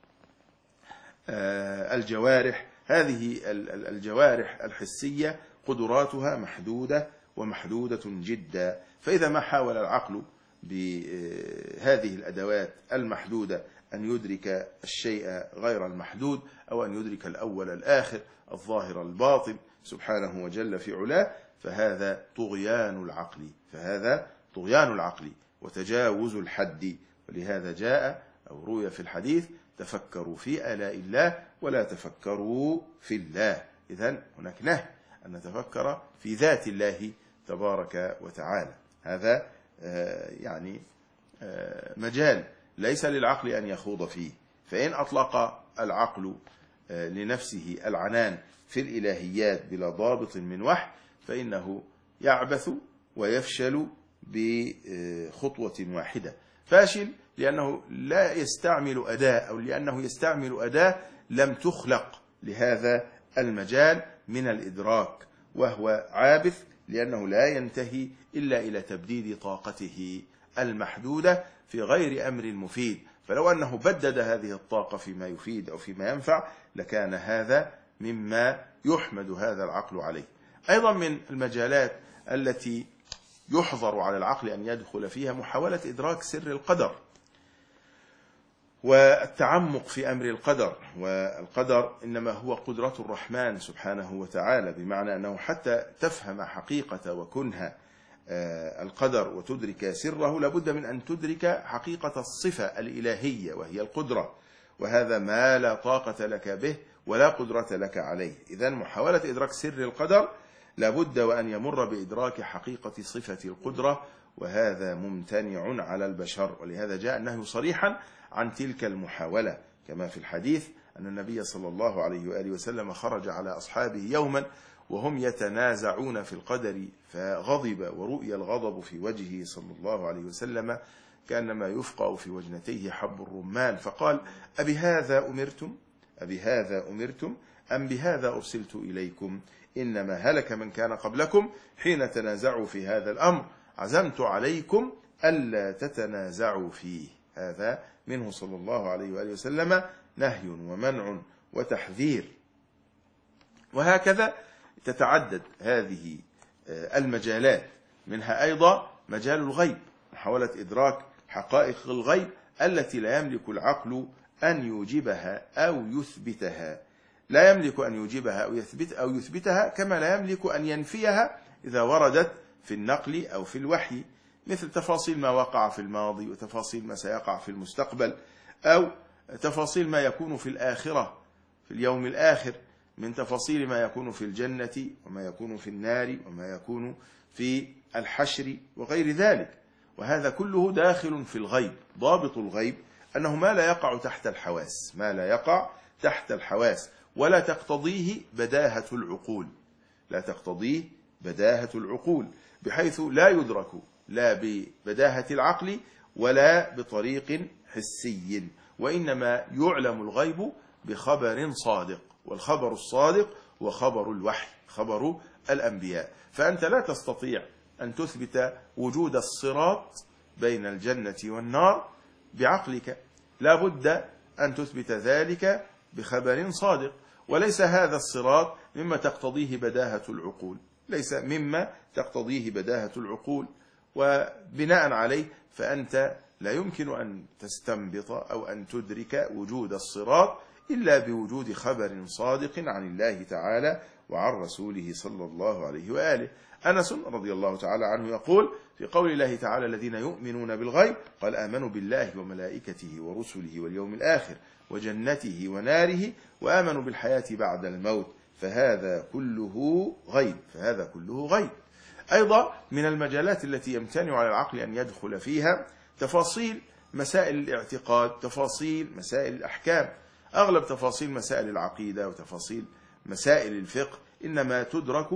الجوارح. هذه الجوارح الحسية قدراتها محدودة ومحدودة جدا، فإذا ما حاول العقل بهذه الأدوات المحدودة أن يدرك الشيء غير المحدود، أو أن يدرك الأول الآخر، الظاهر الباطن سبحانه وجل في علاه، فهذا طغيان العقل وتجاوز الحد. ولهذا جاء أو روي في الحديث: تفكروا في آلاء الله ولا تفكروا في الله. إذن هناك نهي أن نتفكر في ذات الله تبارك وتعالى. هذا يعني مجال ليس للعقل أن يخوض فيه، فإن أطلق العقل لنفسه العنان في الإلهيات بلا ضابط من وحي، فإنه يعبث ويفشل بخطوة واحدة. فاشل لأنه لا يستعمل أداة، أو لأنه يستعمل أداة لم تخلق لهذا المجال من الإدراك، وهو عابث لأنه لا ينتهي إلا إلى تبديد طاقته المحدودة في غير أمر مفيد. فلو أنه بدد هذه الطاقة فيما يفيد أو فيما ينفع لكان هذا مما يحمد هذا العقل عليه. أيضا من المجالات التي يحظر على العقل أن يدخل فيها محاولة إدراك سر القدر والتعمق في أمر القدر. والقدر إنما هو قدرة الرحمن سبحانه وتعالى، بمعنى أنه حتى تفهم حقيقة وكنه القدر وتدرك سره لابد من أن تدرك حقيقة الصفة الإلهية وهي القدرة، وهذا ما لا طاقة لك به ولا قدرة لك عليه. إذن محاولة إدراك سر القدر لابد وأن يمر بإدراك حقيقة صفة القدرة، وهذا ممتنع على البشر، ولهذا جاء النهي صريحا عن تلك المحاولة، كما في الحديث أن النبي صلى الله عليه وآله وسلم خرج على أصحابه يوما وهم يتنازعون في القدر فغضب، ورؤي الغضب في وجهه صلى الله عليه وسلم كأنما يفقأ في وجنتيه حب الرمان، فقال: أبهذا أمرتم أم بهذا أرسلت إليكم؟ إنما هلك من كان قبلكم حين تنازعوا في هذا الأمر، عزمت عليكم ألا تتنازعوا فيه. هذا منه صلى الله عليه وآله وسلم نهي ومنع وتحذير. وهكذا تتعدد هذه المجالات، منها أيضا مجال الغيب، محاولة إدراك حقائق الغيب التي لا يملك العقل أن يوجبها أو يثبتها، لا يملك أن يوجبها أو يثبتها، كما لا يملك أن ينفيها إذا وردت في النقل أو في الوحي، مثل تفاصيل ما وقع في الماضي وتفاصيل ما سيقع في المستقبل، أو تفاصيل ما يكون في الآخرة في اليوم الآخر، من تفاصيل ما يكون في الجنة وما يكون في النار وما يكون في الحشر وغير ذلك. وهذا كله داخل في الغيب. ضابط الغيب أنه ما لا يقع تحت الحواس، ما لا يقع تحت الحواس، ولا تقتضيه بداهة العقول، لا تقتضيه بداهة العقول، بحيث لا يدرك لا ببداهة العقل ولا بطريق حسي، وإنما يعلم الغيب بخبر صادق، والخبر الصادق هو خبر الوحي، خبر الأنبياء. فأنت لا تستطيع أن تثبت وجود الصراط بين الجنة والنار بعقلك، لا بد أن تثبت ذلك بخبر صادق، وليس هذا الصراط مما تقتضيه بداهة العقول، ليس مما تقتضيه بداهة العقول، وبناء عليه فأنت لا يمكن أن تستنبط أو أن تدرك وجود الصراط إلا بوجود خبر صادق عن الله تعالى وعن رسوله صلى الله عليه وآله. أنس رضي الله تعالى عنه يقول في قول الله تعالى: الذين يؤمنون بالغيب، قال: آمنوا بالله وملائكته ورسله واليوم الآخر وجنته وناره وآمنوا بالحياة بعد الموت، فهذا كله غيب، فهذا كله غيب. أيضا من المجالات التي يمتنع على العقل أن يدخل فيها تفاصيل مسائل الاعتقاد، تفاصيل مسائل الأحكام. أغلب تفاصيل مسائل العقيدة وتفاصيل مسائل الفقه إنما تدرك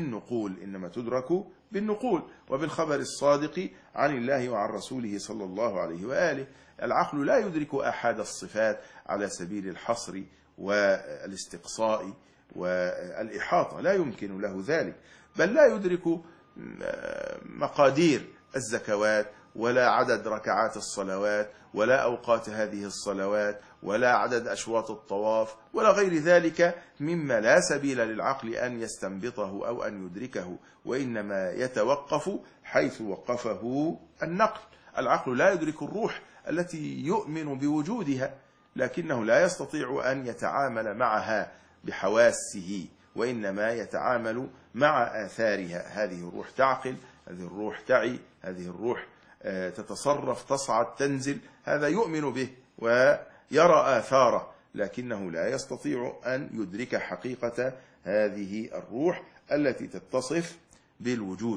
بالنقول وبالخبر الصادق عن الله وعن رسوله صلى الله عليه وآله. العقل لا يدرك أحد الصفات على سبيل الحصر والاستقصاء والإحاطة، لا يمكن له ذلك، بل لا يدرك مقادير الزكوات ولا عدد ركعات الصلوات ولا أوقات هذه الصلوات ولا عدد أشواط الطواف ولا غير ذلك مما لا سبيل للعقل أن يستنبطه أو أن يدركه، وإنما يتوقف حيث وقفه النقل. العقل لا يدرك الروح التي يؤمن بوجودها، لكنه لا يستطيع أن يتعامل معها بحواسه، وإنما يتعامل مع آثارها. هذه الروح تعقل، هذه الروح تعي، هذه الروح تتصرف، تصعد، تنزل، هذا يؤمن به ويرى آثاره، لكنه لا يستطيع أن يدرك حقيقة هذه الروح التي تتصف بالوجود.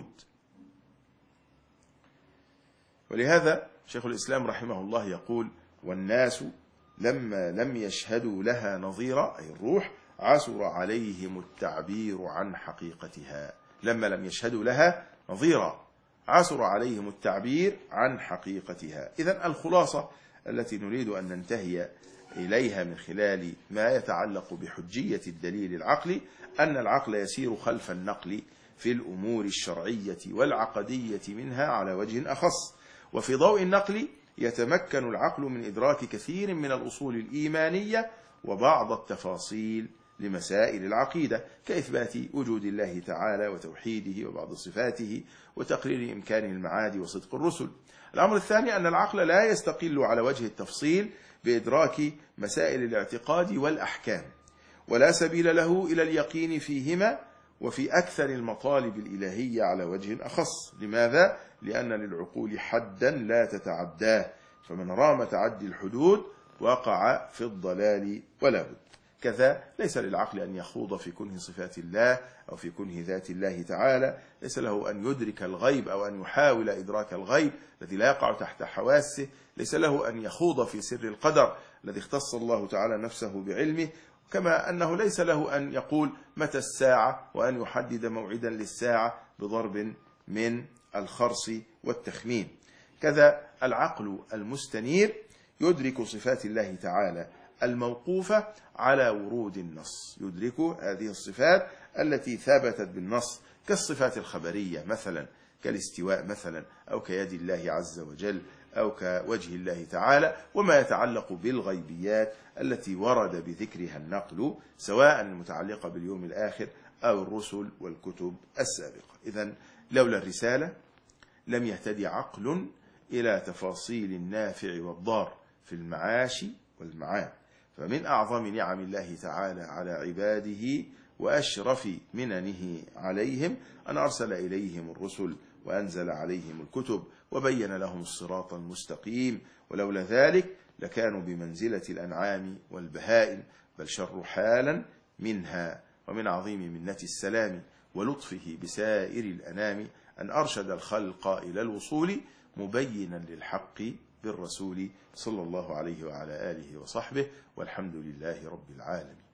ولهذا شيخ الإسلام رحمه الله يقول: والناس لما لم يشهدوا لها نظيرا، أي الروح، عسر عليهم التعبير عن حقيقتها. لما لم يشهدوا لها نظيرا، عسر عليهم التعبير عن حقيقتها. إذن الخلاصة التي نريد أن ننتهي إليها من خلال ما يتعلق بحجية الدليل العقلي أن العقل يسير خلف النقل في الأمور الشرعية والعقدية منها على وجه أخص، وفي ضوء النقل يتمكن العقل من إدراك كثير من الأصول الإيمانية وبعض التفاصيل لمسائل العقيدة كإثبات وجود الله تعالى وتوحيده وبعض صفاته وتقرير إمكان المعاد وصدق الرسل. الأمر الثاني أن العقل لا يستقل على وجه التفصيل بإدراك مسائل الاعتقاد والأحكام، ولا سبيل له إلى اليقين فيهما وفي أكثر المطالب الإلهية على وجه أخص. لماذا؟ لأن للعقول حدا لا تتعداه، فمن رام تعدي الحدود وقع في الضلال ولا بد. كذا ليس للعقل أن يخوض في كنه صفات الله أو في كنه ذات الله تعالى، ليس له أن يدرك الغيب أو أن يحاول إدراك الغيب الذي لا يقع تحت حواسه، ليس له أن يخوض في سر القدر الذي اختص الله تعالى نفسه بعلمه، كما أنه ليس له أن يقول متى الساعة وأن يحدد موعدا للساعة بضرب من الخرص والتخمين. كذا العقل المستنير يدرك صفات الله تعالى الموقوفة على ورود النص، يدرك هذه الصفات التي ثبتت بالنص كالصفات الخبرية مثلا كالاستواء مثلا، أو كيد الله عز وجل، أو كوجه الله تعالى، وما يتعلق بالغيبيات التي ورد بذكرها النقل سواء المتعلقة باليوم الآخر أو الرسل والكتب السابقة. إذن لولا الرسالة لم يهتدي عقل إلى تفاصيل النافع والضار في المعاش والمعاد. فمن أعظم نعم الله تعالى على عباده وأشرف مننه عليهم أن أرسل إليهم الرسل وأنزل عليهم الكتب وبين لهم الصراط المستقيم، ولولا ذلك لكانوا بمنزلة الأنعام والبهائم بل شر حالا منها. ومن عظيم منة السلام ولطفه بسائر الأنام أن أرشد الخلق إلى الوصول مبينا للحق بالرسول صلى الله عليه وعلى آله وصحبه، والحمد لله رب العالمين.